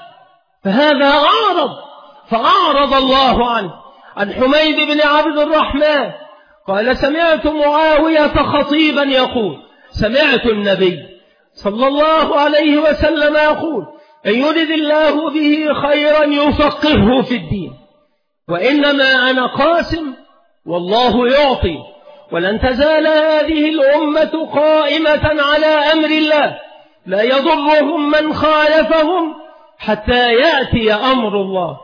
فهذا أعرض فأعرض الله عنه. عن حميد بن عبد الرحمن قال سمعت معاوية خطيبا يقول سمعت النبي صلى الله عليه وسلم يقول إن يرد الله به خيرا يفقهه في الدين، وإنما أنا قاسم والله يعطي، ولن تزال هذه الأمة قائمة على أمر الله لا يضرهم من خالفهم حتى يأتي أمر الله.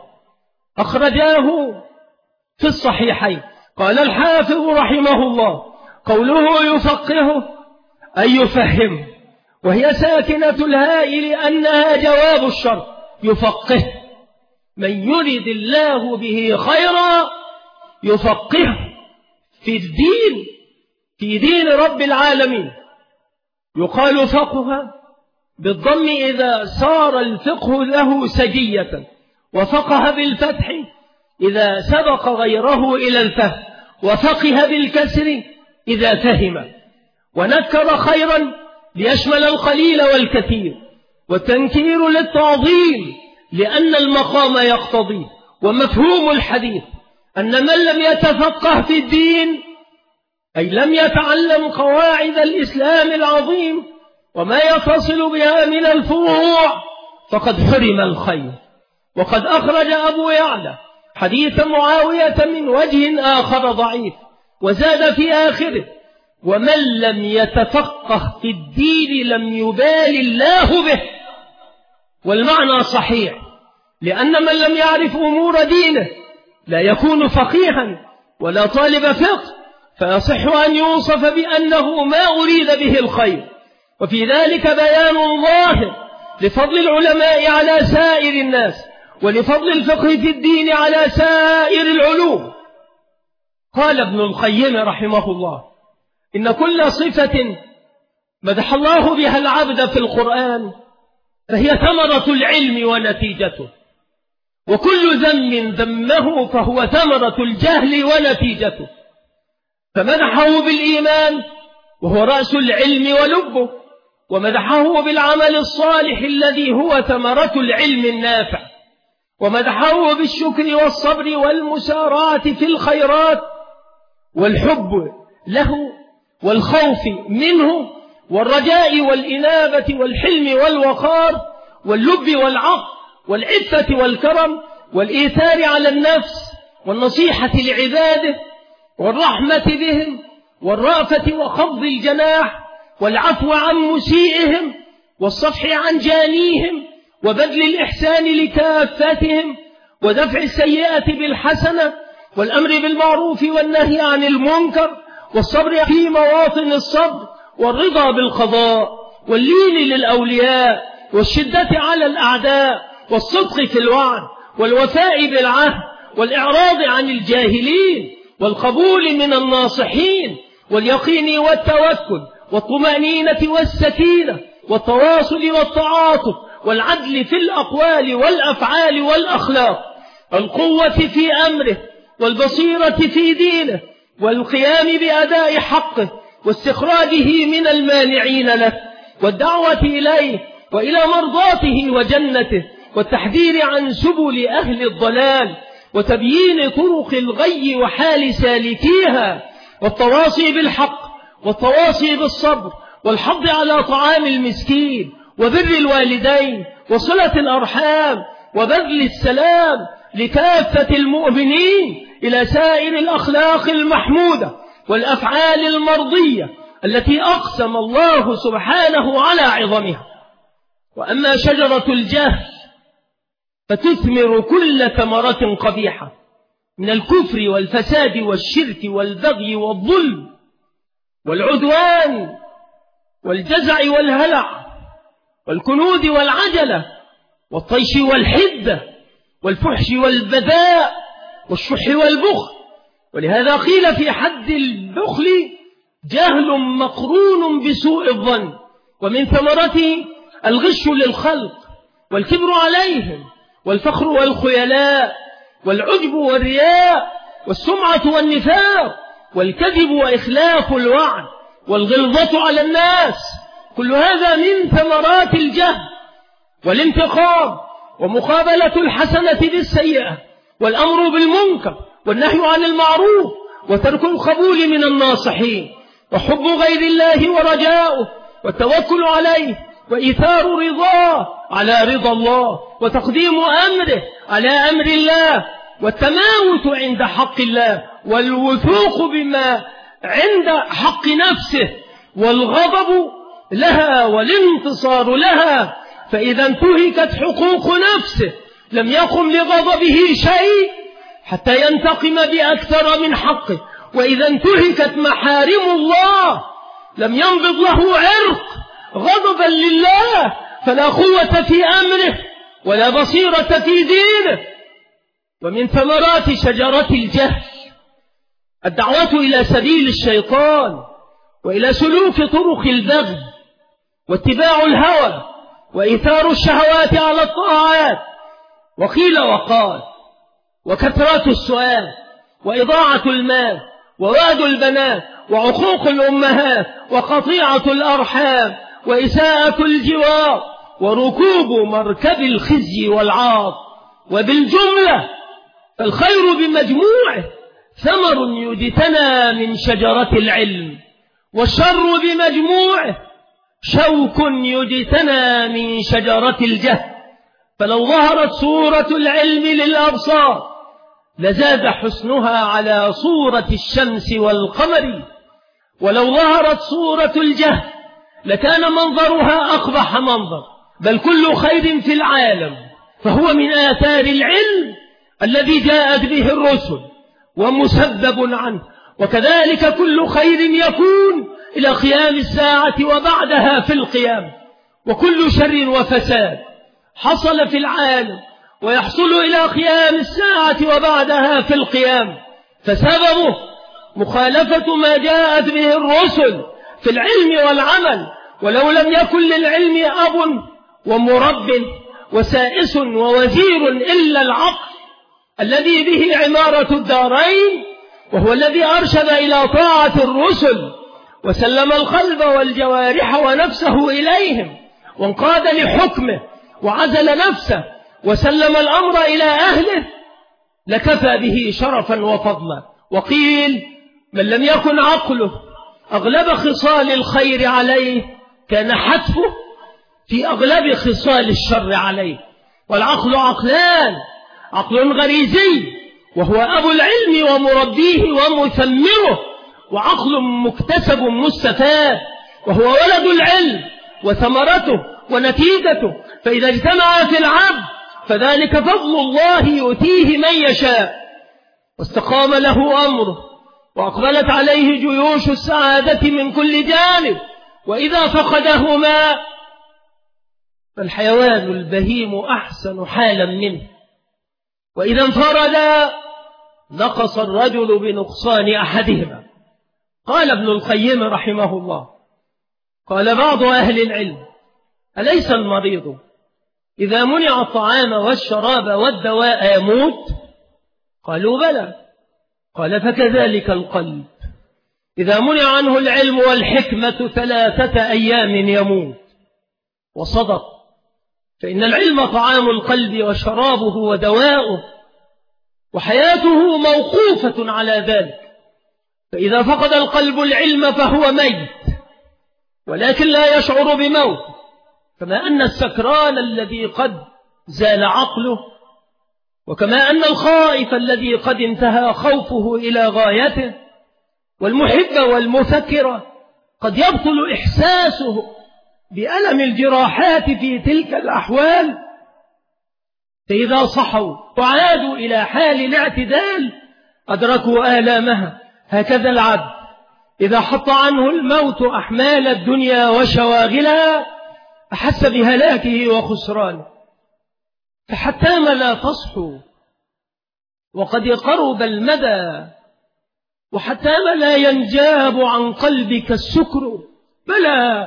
أخرجاه في الصحيحين. قال الحافظ رحمه الله قوله يفقهه أي يفهم، وهي ساكنة الهاء لأنها جواب الشرط. يفقه من يرد الله به خيرا يفقه في الدين، في دين رب العالمين. يقال فقه بالضم إذا صار الفقه له سجية، وفقه بالفتح إذا سبق غيره إلى الفهم، وفقه بالكسر إذا فهم. ونكر خيرا ليشمل القليل والكثير، والتنكير للتعظيم لأن المقام يقتضي. ومفهوم الحديث أن من لم يتفقه في الدين أي لم يتعلم قواعد الإسلام العظيم وما يتصل بها من الفروع فقد حرم الخير. وقد أخرج أبو يعلى حديث معاوية من وجه آخر ضعيف وزاد في آخره: ومن لم يتفقه في الدين لم يبال الله به. والمعنى صحيح، لأن من لم يعرف أمور دينه لا يكون فقيها ولا طالب فقه، فيصح أن يوصف بأنه ما أريد به الخير. وفي ذلك بيان ظاهر لفضل العلماء على سائر الناس، ولفضل الفقه في الدين على سائر العلوم. قال ابن القيم رحمه الله: إن كل صفة مدح الله بها العبد في القرآن فهي ثمرة العلم ونتيجته، وكل ذم ذمه فهو ثمرة الجهل ونتيجته. فمدحه بالإيمان وهو رأس العلم ولبه، ومدحه بالعمل الصالح الذي هو ثمرة العلم النافع، ومدحه بالشكر والصبر والمسارعة في الخيرات والحب له والخوف منه والرجاء والإنابة والحلم والوقار واللب والعقل والعفة والكرم والإيثار على النفس والنصيحة لعباده والرحمة بهم والرأفة وخفض الجناح والعفو عن مسيئهم والصفح عن جانيهم وبذل الإحسان لكافتهم ودفع السيئة بالحسنة والأمر بالمعروف والنهي عن المنكر والصبر في مواطن الصبر والرضا بالقضاء واللين للأولياء والشدة على الأعداء والصدق في الوعد والوفاء بالعهد والإعراض عن الجاهلين والقبول من الناصحين واليقين والتوكل والطمأنينة والسكينة والتواصل والتعاطف والعدل في الأقوال والأفعال والأخلاق، القوة في أمره والبصيرة في دينه والقيام بأداء حقه واستخراجه من المانعين له والدعوة إليه وإلى مرضاته وجنته والتحذير عن سبل أهل الضلال وتبيين طرق الغي وحال سالكيها والتواصي بالحق والتواصي بالصبر والحض على طعام المسكين وبر الوالدين وصلة الأرحام وبذل السلام لكافة المؤمنين إلى سائر الأخلاق المحمودة والأفعال المرضية التي أقسم الله سبحانه على عظمها. وأما شجرة الجهل فتثمر كل ثمرة قبيحة من الكفر والفساد والشرك والبغي والظلم والعدوان والجزع والهلع والكنود والعجلة والطيش والحدة والفحش والبذاء والشح والبخل. ولهذا قيل في حد البخل جهل مقرون بسوء الظن، ومن ثمرته الغش للخلق والكبر عليهم والفخر والخيلاء والعجب والرياء والسمعة والنفاق والكذب وإخلاف الوعد والغلظة على الناس. كل هذا من ثمرات الجهل والانتقام ومقابلة الحسنة بالسيئة والأمر بالمنكر والنهي عن المعروف وترك القبول من الناصحين وحب غير الله ورجاؤه والتوكل عليه وإيثار رضاه على رضا الله وتقديم أمره على أمر الله والتماوت عند حق الله والوثوق بما عند حق نفسه والغضب لها والانتصار لها. فإذا انتهكت حقوق نفسه لم يقم لغضبه شيء حتى ينتقم بأكثر من حقه، وإذا انتهكت محارم الله لم ينبض له عرق غضبا لله، فلا قوة في أمره ولا بصيرة في دينه. ومن ثمرات شجرة الجهل الدعوة إلى سبيل الشيطان وإلى سلوك طرق البغي واتباع الهوى وإيثار الشهوات على الطاعات. وقيل وقال وكثرة السؤال وإضاعة المال وواد البنات وعقوق الأمهات وقطيعة الأرحام وإساءة الجوار وركوب مركب الخزي والعار. وبالجملة فالخير بمجموعه ثمر يجتنى من شجرة العلم، والشر بمجموعه شوك يجتنى من شجرة الجهل. فلو ظهرت صورة العلم للأبصار لزاد حسنها على صورة الشمس والقمر، ولو ظهرت صورة الجهل لكان منظرها أقبح منظر. بل كل خير في العالم فهو من آثار العلم الذي جاءت به الرسل ومسبب عنه، وكذلك كل خير يكون إلى قيام الساعة وبعدها في القيام. وكل شر وفساد حصل في العالم ويحصل إلى قيام الساعة وبعدها في القيام فسببه مخالفة ما جاءت به الرسل في العلم والعمل. ولو لم يكن للعلم أب ومرب وسائس ووزير إلا العقل الذي به عمارة الدارين، وهو الذي أرشد إلى طاعة الرسل وسلم القلب والجوارح ونفسه إليهم وانقاد لحكمه وعزل نفسه وسلم الأمر إلى أهله، لكفى به شرفا وفضلا. وقيل من لم يكن عقله أغلب خصال الخير عليه كان حتفه في أغلب خصال الشر عليه. والعقل عقلان: عقل غريزي وهو أبو العلم ومربيه ومثمره، وعقل مكتسب مستفاد وهو ولد العلم وثمرته ونتيجته. فإذا اجتمع في العبد فذلك فضل الله يؤتيه من يشاء، واستقام له أمره وأقبلت عليه جيوش السعادة من كل جانب. وإذا فقدهما فالحيوان البهيم أحسن حالا منه، وإذا انفردا نقص الرجل بنقصان أحدهما. قال ابن القيم رحمه الله: قال بعض أهل العلم: أليس المريض إذا منع الطعام والشراب والدواء يموت؟ قالوا بلى. قال: فكذلك القلب إذا منع عنه العلم والحكمة ثلاثة أيام يموت. وصدق، فإن العلم طعام القلب وشرابه ودواؤه، وحياته موقوفة على ذلك. فإذا فقد القلب العلم فهو ميت، ولكن لا يشعر بموت. كما أن السكران الذي قد زال عقله، وكما أن الخائف الذي قد انتهى خوفه إلى غايته، والمحب والمفكر قد يبطل إحساسه بألم الجراحات في تلك الأحوال. فإذا صحوا وعادوا إلى حال الاعتدال أدركوا آلامها. هكذا العبد إذا حط عنه الموت أحمال الدنيا وشواغلها أحس بهلاكه وخسرانه. فحتام لا تصحوا وقد قرب المدى، وحتام لا ينجاب عن قلبك السكر. بلى،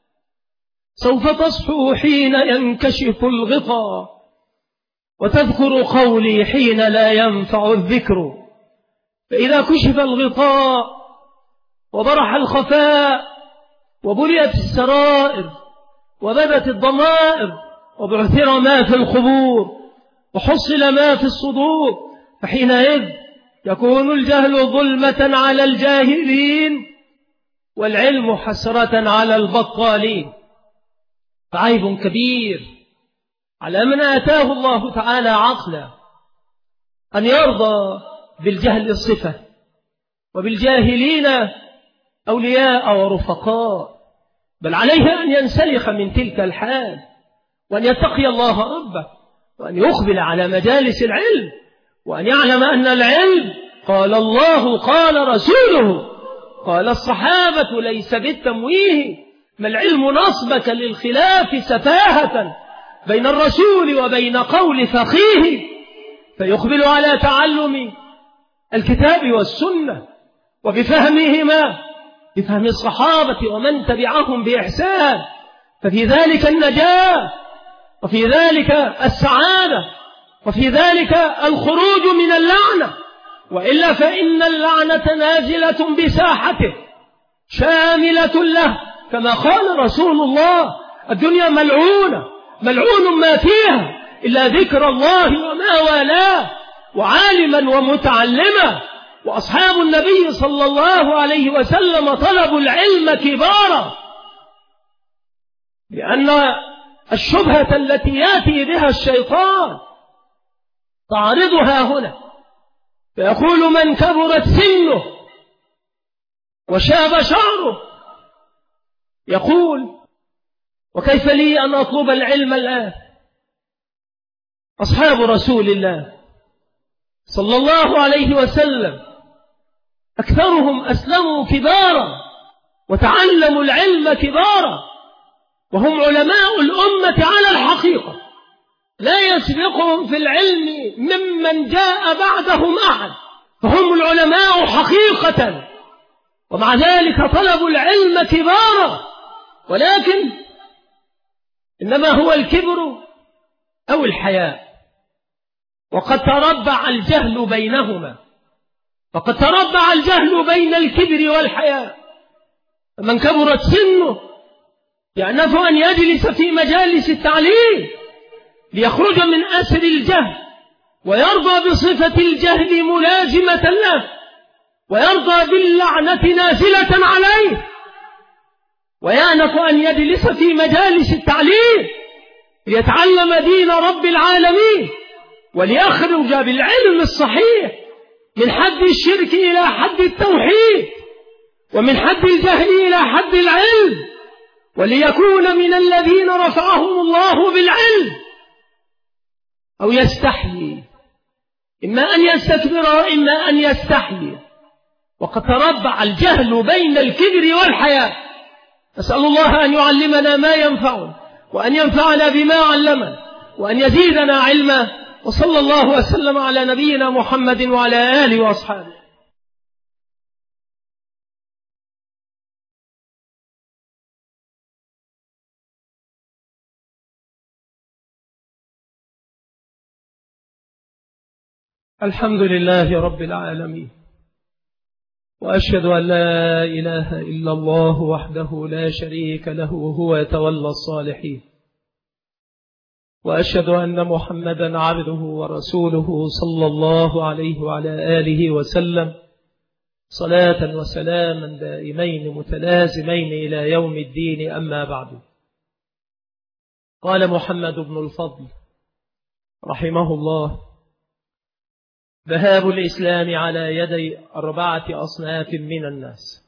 سوف تصحو حين ينكشف الغطاء، وتذكر قولي حين لا ينفع الذكر. فإذا كشف الغطاء وبرح الخفاء وبريت السرائر وبدت الضمائر وبعثر ما في القبور وحصل ما في الصدور، فحينئذ يكون الجهل ظلمة على الجاهلين والعلم حسرة على البطالين. فعيب كبير على من آتاه الله تعالى عقلا أن يرضى بالجهل الصفة وبالجاهلين أولياء ورفقاء، بل عليه أن ينسلخ من تلك الحال وأن يتقي الله ربه، وأن يقبل على مجالس العلم، وأن يعلم أن العلم قال الله قال رسوله قال الصحابة ليس بالتمويه. ما العلم نصبك للخلاف سفاهة بين الرسول وبين قول فقيه، فيقبل على تعلم الكتاب والسنة وبفهمهما بفهم الصحابة ومن تبعهم بإحسان. ففي ذلك النجاة، وفي ذلك السعادة، وفي ذلك الخروج من اللعنة. وإلا فإن اللعنة نازلة بساحته شاملة له، كما قال رسول الله: الدنيا ملعونة ملعون ما فيها إلا ذكر الله وما والاه، وعالما ومتعلما. وأصحاب النبي صلى الله عليه وسلم طلبوا العلم كبارا، لأن الشبهة التي يأتي بها الشيطان تعرضها هنا، فيقول من كبرت سنه وشاب شعره يقول وكيف لي أن أطلب العلم الآن؟ أصحاب رسول الله صلى الله عليه وسلم أكثرهم أسلموا كبارا وتعلموا العلم كبارا، وهم علماء الأمة على الحقيقة، لا يسبقهم في العلم ممن جاء بعدهم أحد، فهم العلماء حقيقة، ومع ذلك طلبوا العلم كبارا، ولكن إنما هو الكبر أو الحياء، وقد تربع الجهل بينهما، وقد تربع الجهل بين الكبر والحياء. فمن كبرت سنه يعنف أن يجلس في مجالس التعليم ليخرج من أسر الجهل، ويرضى بصفة الجهل ملازمة له، ويرضى باللعنة نازلة عليه، ويأنف أن يجلس في مجالس التعليم ليتعلم دين رب العالمين، وليخرج بالعلم الصحيح من حد الشرك إلى حد التوحيد، ومن حد الجهل إلى حد العلم، وليكون من الذين رفعهم الله بالعلم. أو يستحيي، إما أن يستكبر وإما أن يستحيي، وقد تربع الجهل بين الكبر والحياء. أسأل الله أن يعلمنا ما ينفعنا، وأن ينفعنا بما علمنا، وأن يزيدنا علما. وصلى الله وسلم على نبينا محمد وعلى آله وأصحابه. الحمد لله رب العالمين، وأشهد أن لا إله إلا الله وحده لا شريك له وهو يتولى الصالحين، وأشهد أن محمدا عبده ورسوله صلى الله عليه وعلى آله وسلم صلاة وسلاما دائمين متلازمين إلى يوم الدين. أما بعد، قال محمد بن الفضل رحمه الله: ذهاب الإسلام على يدي أربعة أصناف من الناس: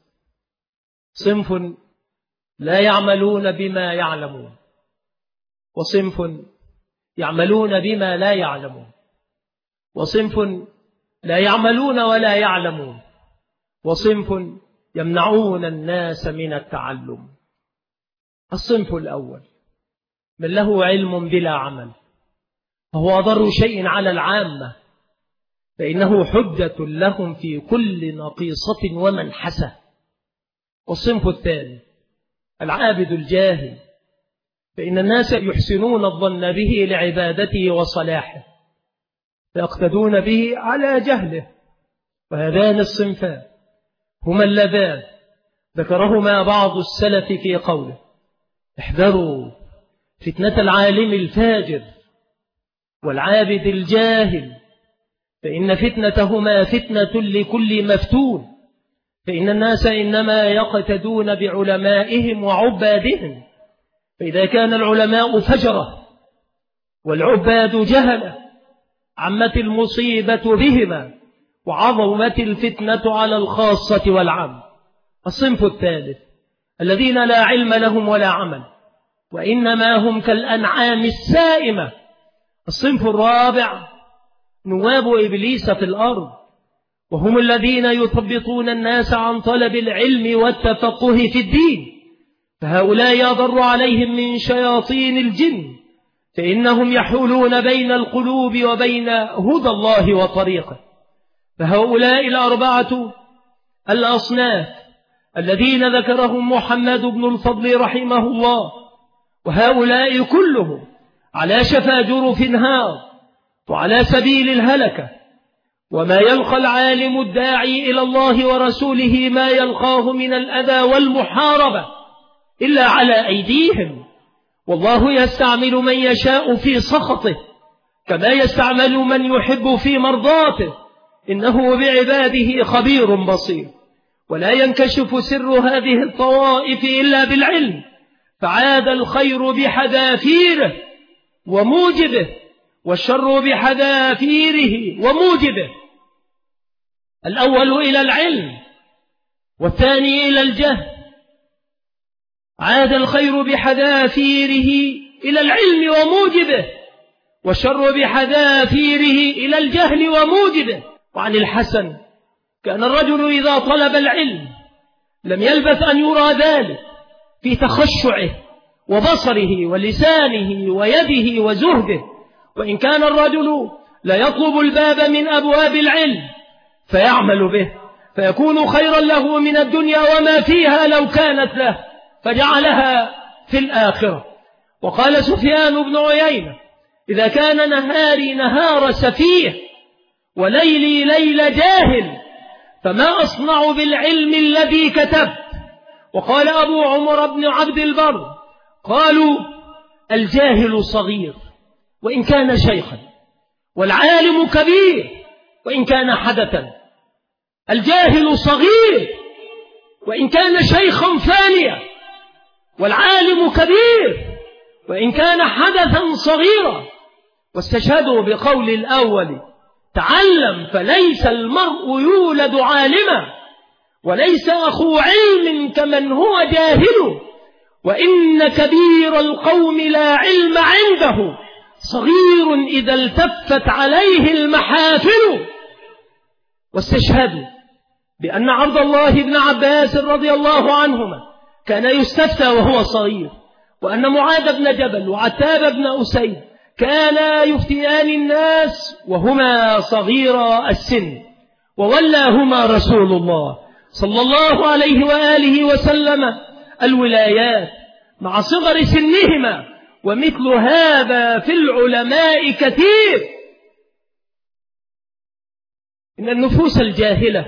صنف لا يعملون بما يعلمون، وصنف يعملون بما لا يعلمون، وصنف لا يعملون ولا يعلمون، وصنف يمنعون الناس من التعلم. الصنف الأول من له علم بلا عمل، فهو أضر شيء على العامة، فإنه حجة لهم في كل نقيصة ومنحسة. والصنف الثاني العابد الجاهل، فإن الناس يحسنون الظن به لعبادته وصلاحه، فيقتدون به على جهله. وهذان الصنفان هما اللذان ذكرهما بعض السلف في قوله: احذروا فتنة العالم الفاجر والعابد الجاهل، فإن فتنتهما فتنة لكل مفتون، فإن الناس إنما يقتدون بعلمائهم وعبادهم، فإذا كان العلماء فجرة والعباد جهلة عمت المصيبة بهما، وعظمت الفتنة على الخاصة والعام. الصنف الثالث الذين لا علم لهم ولا عمل، وإنما هم كالأنعام السائمة. الصنف الرابع نواب إبليس في الأرض، وهم الذين يثبطون الناس عن طلب العلم والتفقه في الدين، فهؤلاء يضر عليهم من شياطين الجن، فإنهم يحولون بين القلوب وبين هدى الله وطريقه. فهؤلاء الأربعة الأصناف الذين ذكرهم محمد بن الفضل رحمه الله، وهؤلاء كلهم على شفا جرف هار وعلى سبيل الهلكة. وما يلقى العالم الداعي إلى الله ورسوله ما يلقاه من الأذى والمحاربة إلا على أيديهم، والله يستعمل من يشاء في سخطه كما يستعمل من يحب في مرضاته، إنه بعباده خبير بصير. ولا ينكشف سر هذه الطوائف إلا بالعلم، فعاد الخير بحذافيره وموجبه، والشر بحذافيره وموجبه. الأول إلى العلم والثاني إلى الجهل. عاد الخير بحذافيره إلى العلم وموجبه، والشر بحذافيره إلى الجهل وموجبه. وعن الحسن: كان الرجل إذا طلب العلم لم يلبث أن يرى ذلك في تخشعه وبصره ولسانه ويده وزهده. وإن كان الرجل لا يطلب الباب من أبواب العلم فيعمل به، فيكون خيرا له من الدنيا وما فيها لو كانت له، فجعلها في الآخرة. وقال سفيان بن عيينة: إذا كان نهاري نهار سفيه وليلي ليل جاهل فما أصنع بالعلم الذي كتبت. وقال أبو عمر بن عبد البر: قالوا الجاهل صغير وإن كان شيخا، والعالم كبير وإن كان حدثا. الجاهل صغير وإن كان شيخا فانيا، والعالم كبير وإن كان حدثا صغيرا. واستشهدوا بقول الأول: تعلم فليس المرء يولد عالما، وليس أخو علم كمن هو جاهل، وإن كبير القوم لا علم عنده، صغير إذا التفت عليه المحافل. واستشهدوا بأن عبد الله بن عباس رضي الله عنهما كان يستفتى وهو صغير، وأن معاذ بن جبل وعتاب بن أسيد كانا يفتيان الناس وهما صغيرا السن، وولاهما رسول الله صلى الله عليه وآله وسلم الولايات مع صغر سنهما، ومثل هذا في العلماء كثير. إن النفوس الجاهلة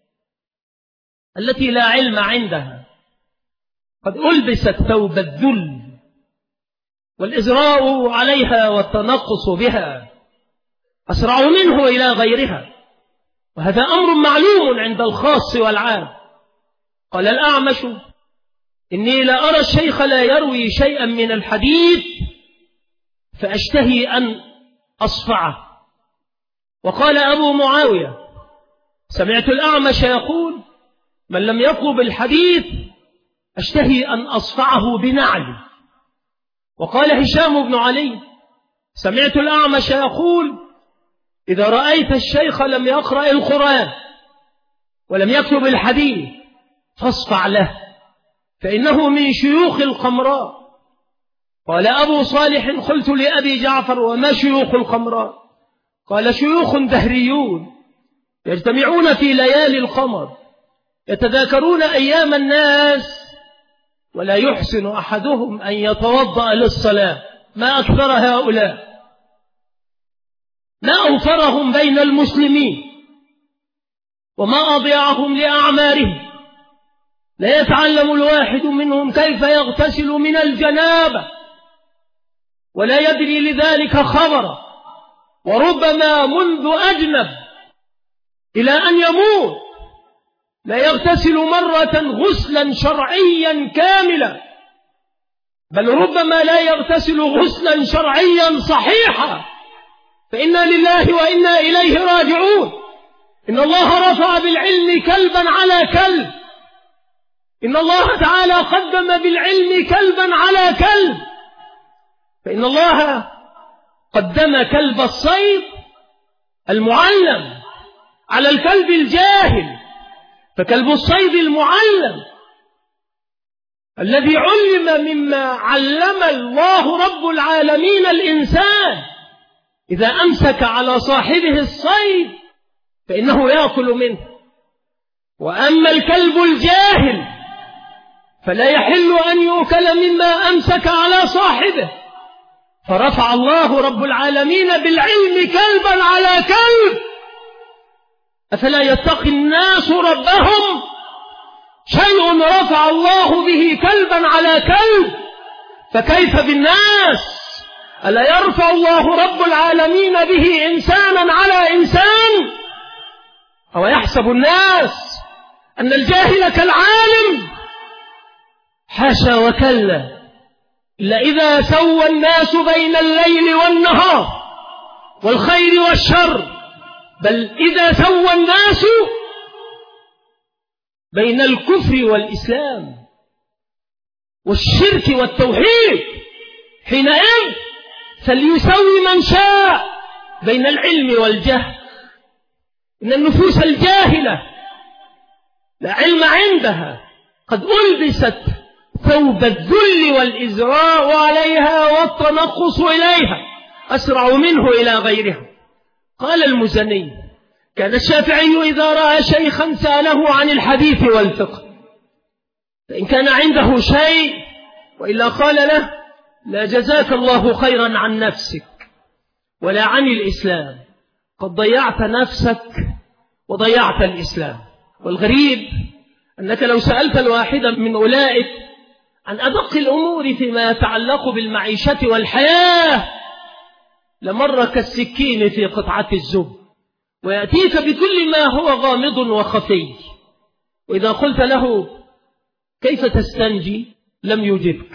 التي لا علم عندها قد ألبست ثوب الذل والإزراء عليها والتنقص بها أسرع منه إلى غيرها، وهذا أمر معلوم عند الخاص والعام. قال الأعمش: إني لا أرى الشيخ لا يروي شيئا من الحديث فأشتهي أن أصفعه. وقال أبو معاوية: سمعت الأعمش يقول: من لم يطلب الحديث أشتهي أن أصفعه بنعلي. وقال هشام بن علي: سمعت الأعمش يقول: إذا رأيت الشيخ لم يقرأ القرآن ولم يكتب الحديث فاصفع له، فإنه من شيوخ القمراء. قال أبو صالح: قلت لأبي جعفر: وما شيوخ القمراء؟ قال: شيوخ دهريون يجتمعون في ليالي القمر يتذاكرون أيام الناس، ولا يحسن أحدهم أن يتوضأ للصلاة. ما أكثر هؤلاء، ما أوفرهم بين المسلمين، وما أضيعهم لأعمارهم. لا يتعلم الواحد منهم كيف يغتسل من الجنابة، ولا يدري لذلك خبرا، وربما منذ أجنب إلى أن يموت لا يغتسل مرة غسلا شرعيا كاملا، بل ربما لا يغتسل غسلا شرعيا صحيحا. فإنا لله وإنا إليه راجعون. إن الله رفع بالعلم كلبا على كلب، إن الله تعالى قدم بالعلم كلبا على كلب، فإن الله قدم كلب الصيد المعلم على الكلب الجاهل. فكلب الصيد المعلم الذي علم مما علم الله رب العالمين الإنسان، إذا أمسك على صاحبه الصيد فإنه يأكل منه. وأما الكلب الجاهل فلا يحل أن يؤكل مما أمسك على صاحبه. فرفع الله رب العالمين بالعلم كلبا على كلب. أفلا يتقي الناس ربهم؟ شيء رفع الله به كلبا على كلب، فكيف بالناس؟ ألا يرفع الله رب العالمين به إنسانا على إنسان؟ أو يحسب الناس أن الجاهل كالعالم؟ حاشا وكلا، إلا إذا سوى الناس بين الليل والنهار والخير والشر، بل إذا سوى الناس بين الكفر والإسلام والشرك والتوحيد، حينئذ فليسوي من شاء بين العلم والجهل. إن النفوس الجاهلة لا علم عندها قد ألبست ثوب الذل والإزراء عليها والتنقص إليها أسرع منه إلى غيرها. قال المزني: كان الشافعي إذا رأى شيخا سأله عن الحديث والفقه، فإن كان عنده شيء وإلا قال له: لا جزاك الله خيرا عن نفسك ولا عن الإسلام، قد ضيعت نفسك وضيعت الإسلام. والغريب أنك لو سألت الواحد من أولئك عن أدق الأمور فيما يتعلق بالمعيشة والحياة لمر كالسكين في قطعة الزب، ويأتيك بكل ما هو غامض وخفي. وإذا قلت له: كيف تستنجي؟ لم يجبك.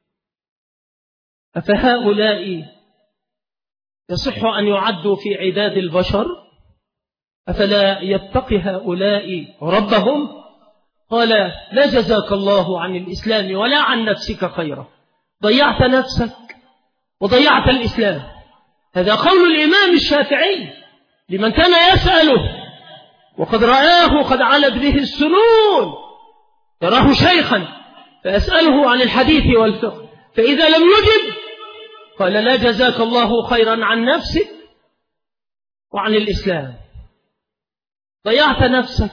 أفهؤلاء يصح أن يعدوا في عداد البشر؟ أفلا يتقي هؤلاء ربهم؟ قال: لا جزاك الله عن الإسلام ولا عن نفسك خيرا، ضيعت نفسك وضيعت الإسلام. هذا قول الإمام الشافعي لمن كان يسأله وقد رآه قد علت به السنون، يراه شيخا فيسأله عن الحديث والفقه، فإذا لم يجب قال: لا جزاك الله خيرا عن نفسك وعن الإسلام. ضيعت نفسك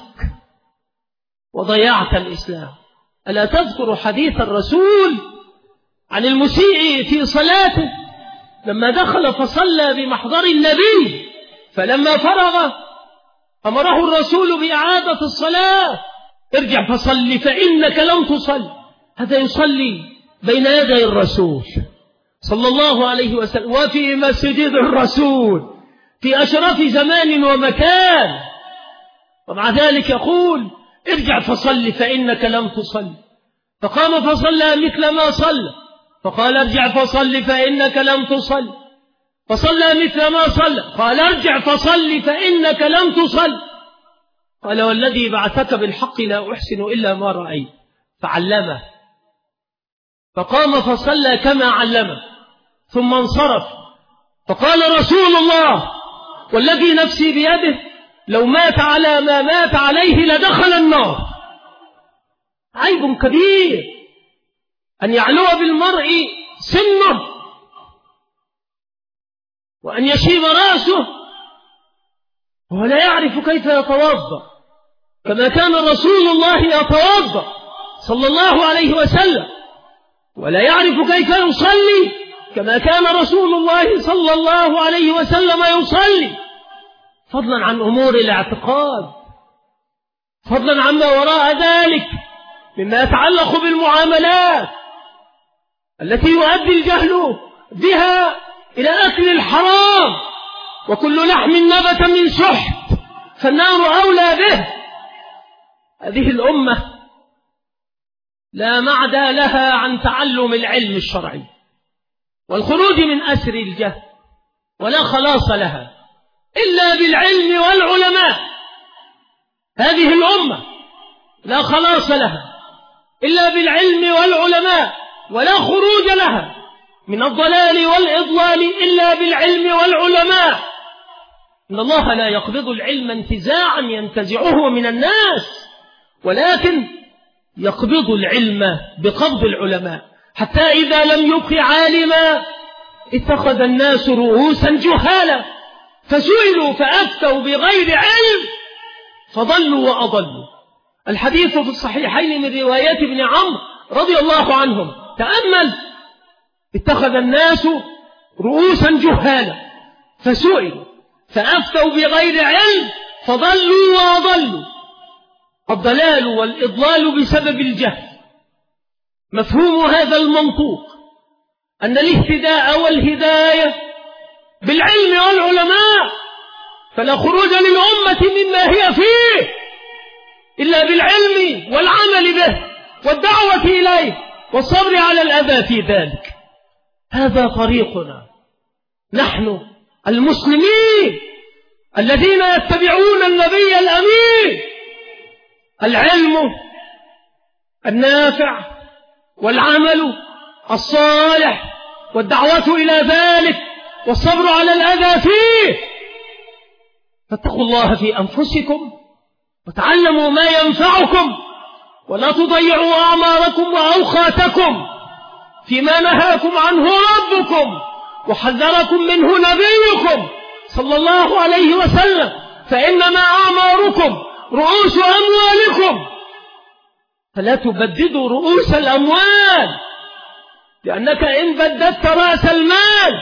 وضيعت الإسلام. ألا تذكر حديث الرسول عن المسيء في صلاته لما دخل فصلى بمحضر النبي، فلما فرغ أمره الرسول بإعادة الصلاة: ارجع فصل فإنك لم تصل. هذا يصلي بين يدي الرسول صلى الله عليه وسلم وفي مسجد الرسول في أشرف زمان ومكان، ومع ذلك يقول: ارجع فصل فإنك لم تصل. فقام فصلى مثل ما صلى، فقال: ارجع فصل فإنك لم تصل. فصلى مثل ما صلى، قال: ارجع فصل فإنك لم تصل. قال: والذي بعثك بالحق لا أحسن إلا ما رأيت. فعلمه، فقام فصلى كما علمه، ثم انصرف. فقال رسول الله: والذي نفسي بيده لو مات على ما مات عليه لدخل النار. عيب كبير أن يعلو بالمرء سنه وأن يشيب رأسه وهو لا يعرف كيف يتوضأ كما كان رسول الله يتوضأ صلى الله عليه وسلم، ولا يعرف كيف يصلي كما كان رسول الله صلى الله عليه وسلم يصلي، فضلا عن أمور الاعتقاد، فضلا عما وراء ذلك مما يتعلق بالمعاملات التي يؤدي الجهل بها إلى أكل الحرام. وكل لحم نبت من سحت فالنار أولى به. هذه الأمة لا معدى لها عن تعلم العلم الشرعي والخروج من أسر الجهل، ولا خلاص لها إلا بالعلم والعلماء. هذه الأمة لا خلاص لها إلا بالعلم والعلماء، ولا خروج لها من الضلال والإضلال إلا بالعلم والعلماء. إن الله لا يقبض العلم انتزاعا ينتزعه من الناس، ولكن يقبض العلم بقبض العلماء، حتى إذا لم يبق عالما اتخذ الناس رؤوسا جهالا فسئلوا فأفتوا بغير علم فضلوا وأضلوا. الحديث في الصحيحين من روايات ابن عمرو رضي الله عنهم، تأمل: اتخذ الناس رؤوسا جهالا فسئلوا فأفتوا بغير علم فضلوا وأضلوا. الضلال والإضلال بسبب الجهل. مفهوم هذا المنطوق أن الاهتداء والهداية بالعلم والعلماء. فلا خروج للأمة مما هي فيه إلا بالعلم والعمل به والدعوة إليه والصبر على الأذى في ذلك. هذا طريقنا نحن المسلمين الذين يتبعون النبي الأمين. العلم النافع والعمل الصالح والدعوة إلى ذلك والصبر على الأذى فيه. فاتقوا الله في أنفسكم وتعلموا ما ينفعكم ولا تضيعوا أعماركم وأوقاتكم فيما نهاكم عنه ربكم وحذركم منه نبيكم صلى الله عليه وسلم، فإنما أعماركم رؤوس أموالكم، فلا تبددوا رؤوس الأموال، لأنك إن بددت رأس المال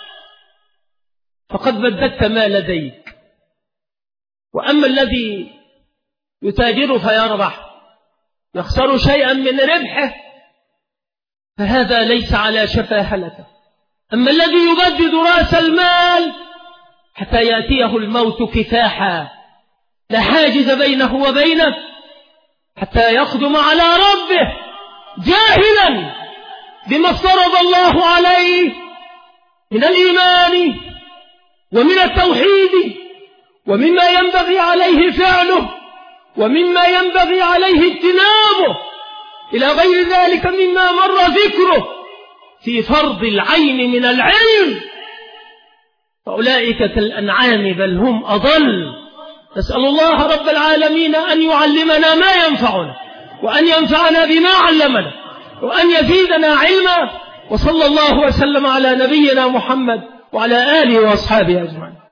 فقد بددت ما لديك. وأما الذي يتاجر فيربح يخسر شيئا من ربحه فهذا ليس على شفا هلكة. أما الذي يبدد رأس المال حتى يأتيه الموت كفاحا لا حاجز بينه وبينه حتى يقدم على ربه جاهلا بما افترض الله عليه من الإيمان ومن التوحيد ومما ينبغي عليه فعله ومما ينبغي عليه اجتنابه إلى غير ذلك مما مر ذكره في فرض العين من العلم، فأولئك كالأنعام بل هم أضل. نسأل الله رب العالمين أن يعلمنا ما ينفعنا وأن ينفعنا بما علمنا وأن يزيدنا علما. وصلى الله وسلم على نبينا محمد وعلى آله وأصحابه أجمعين.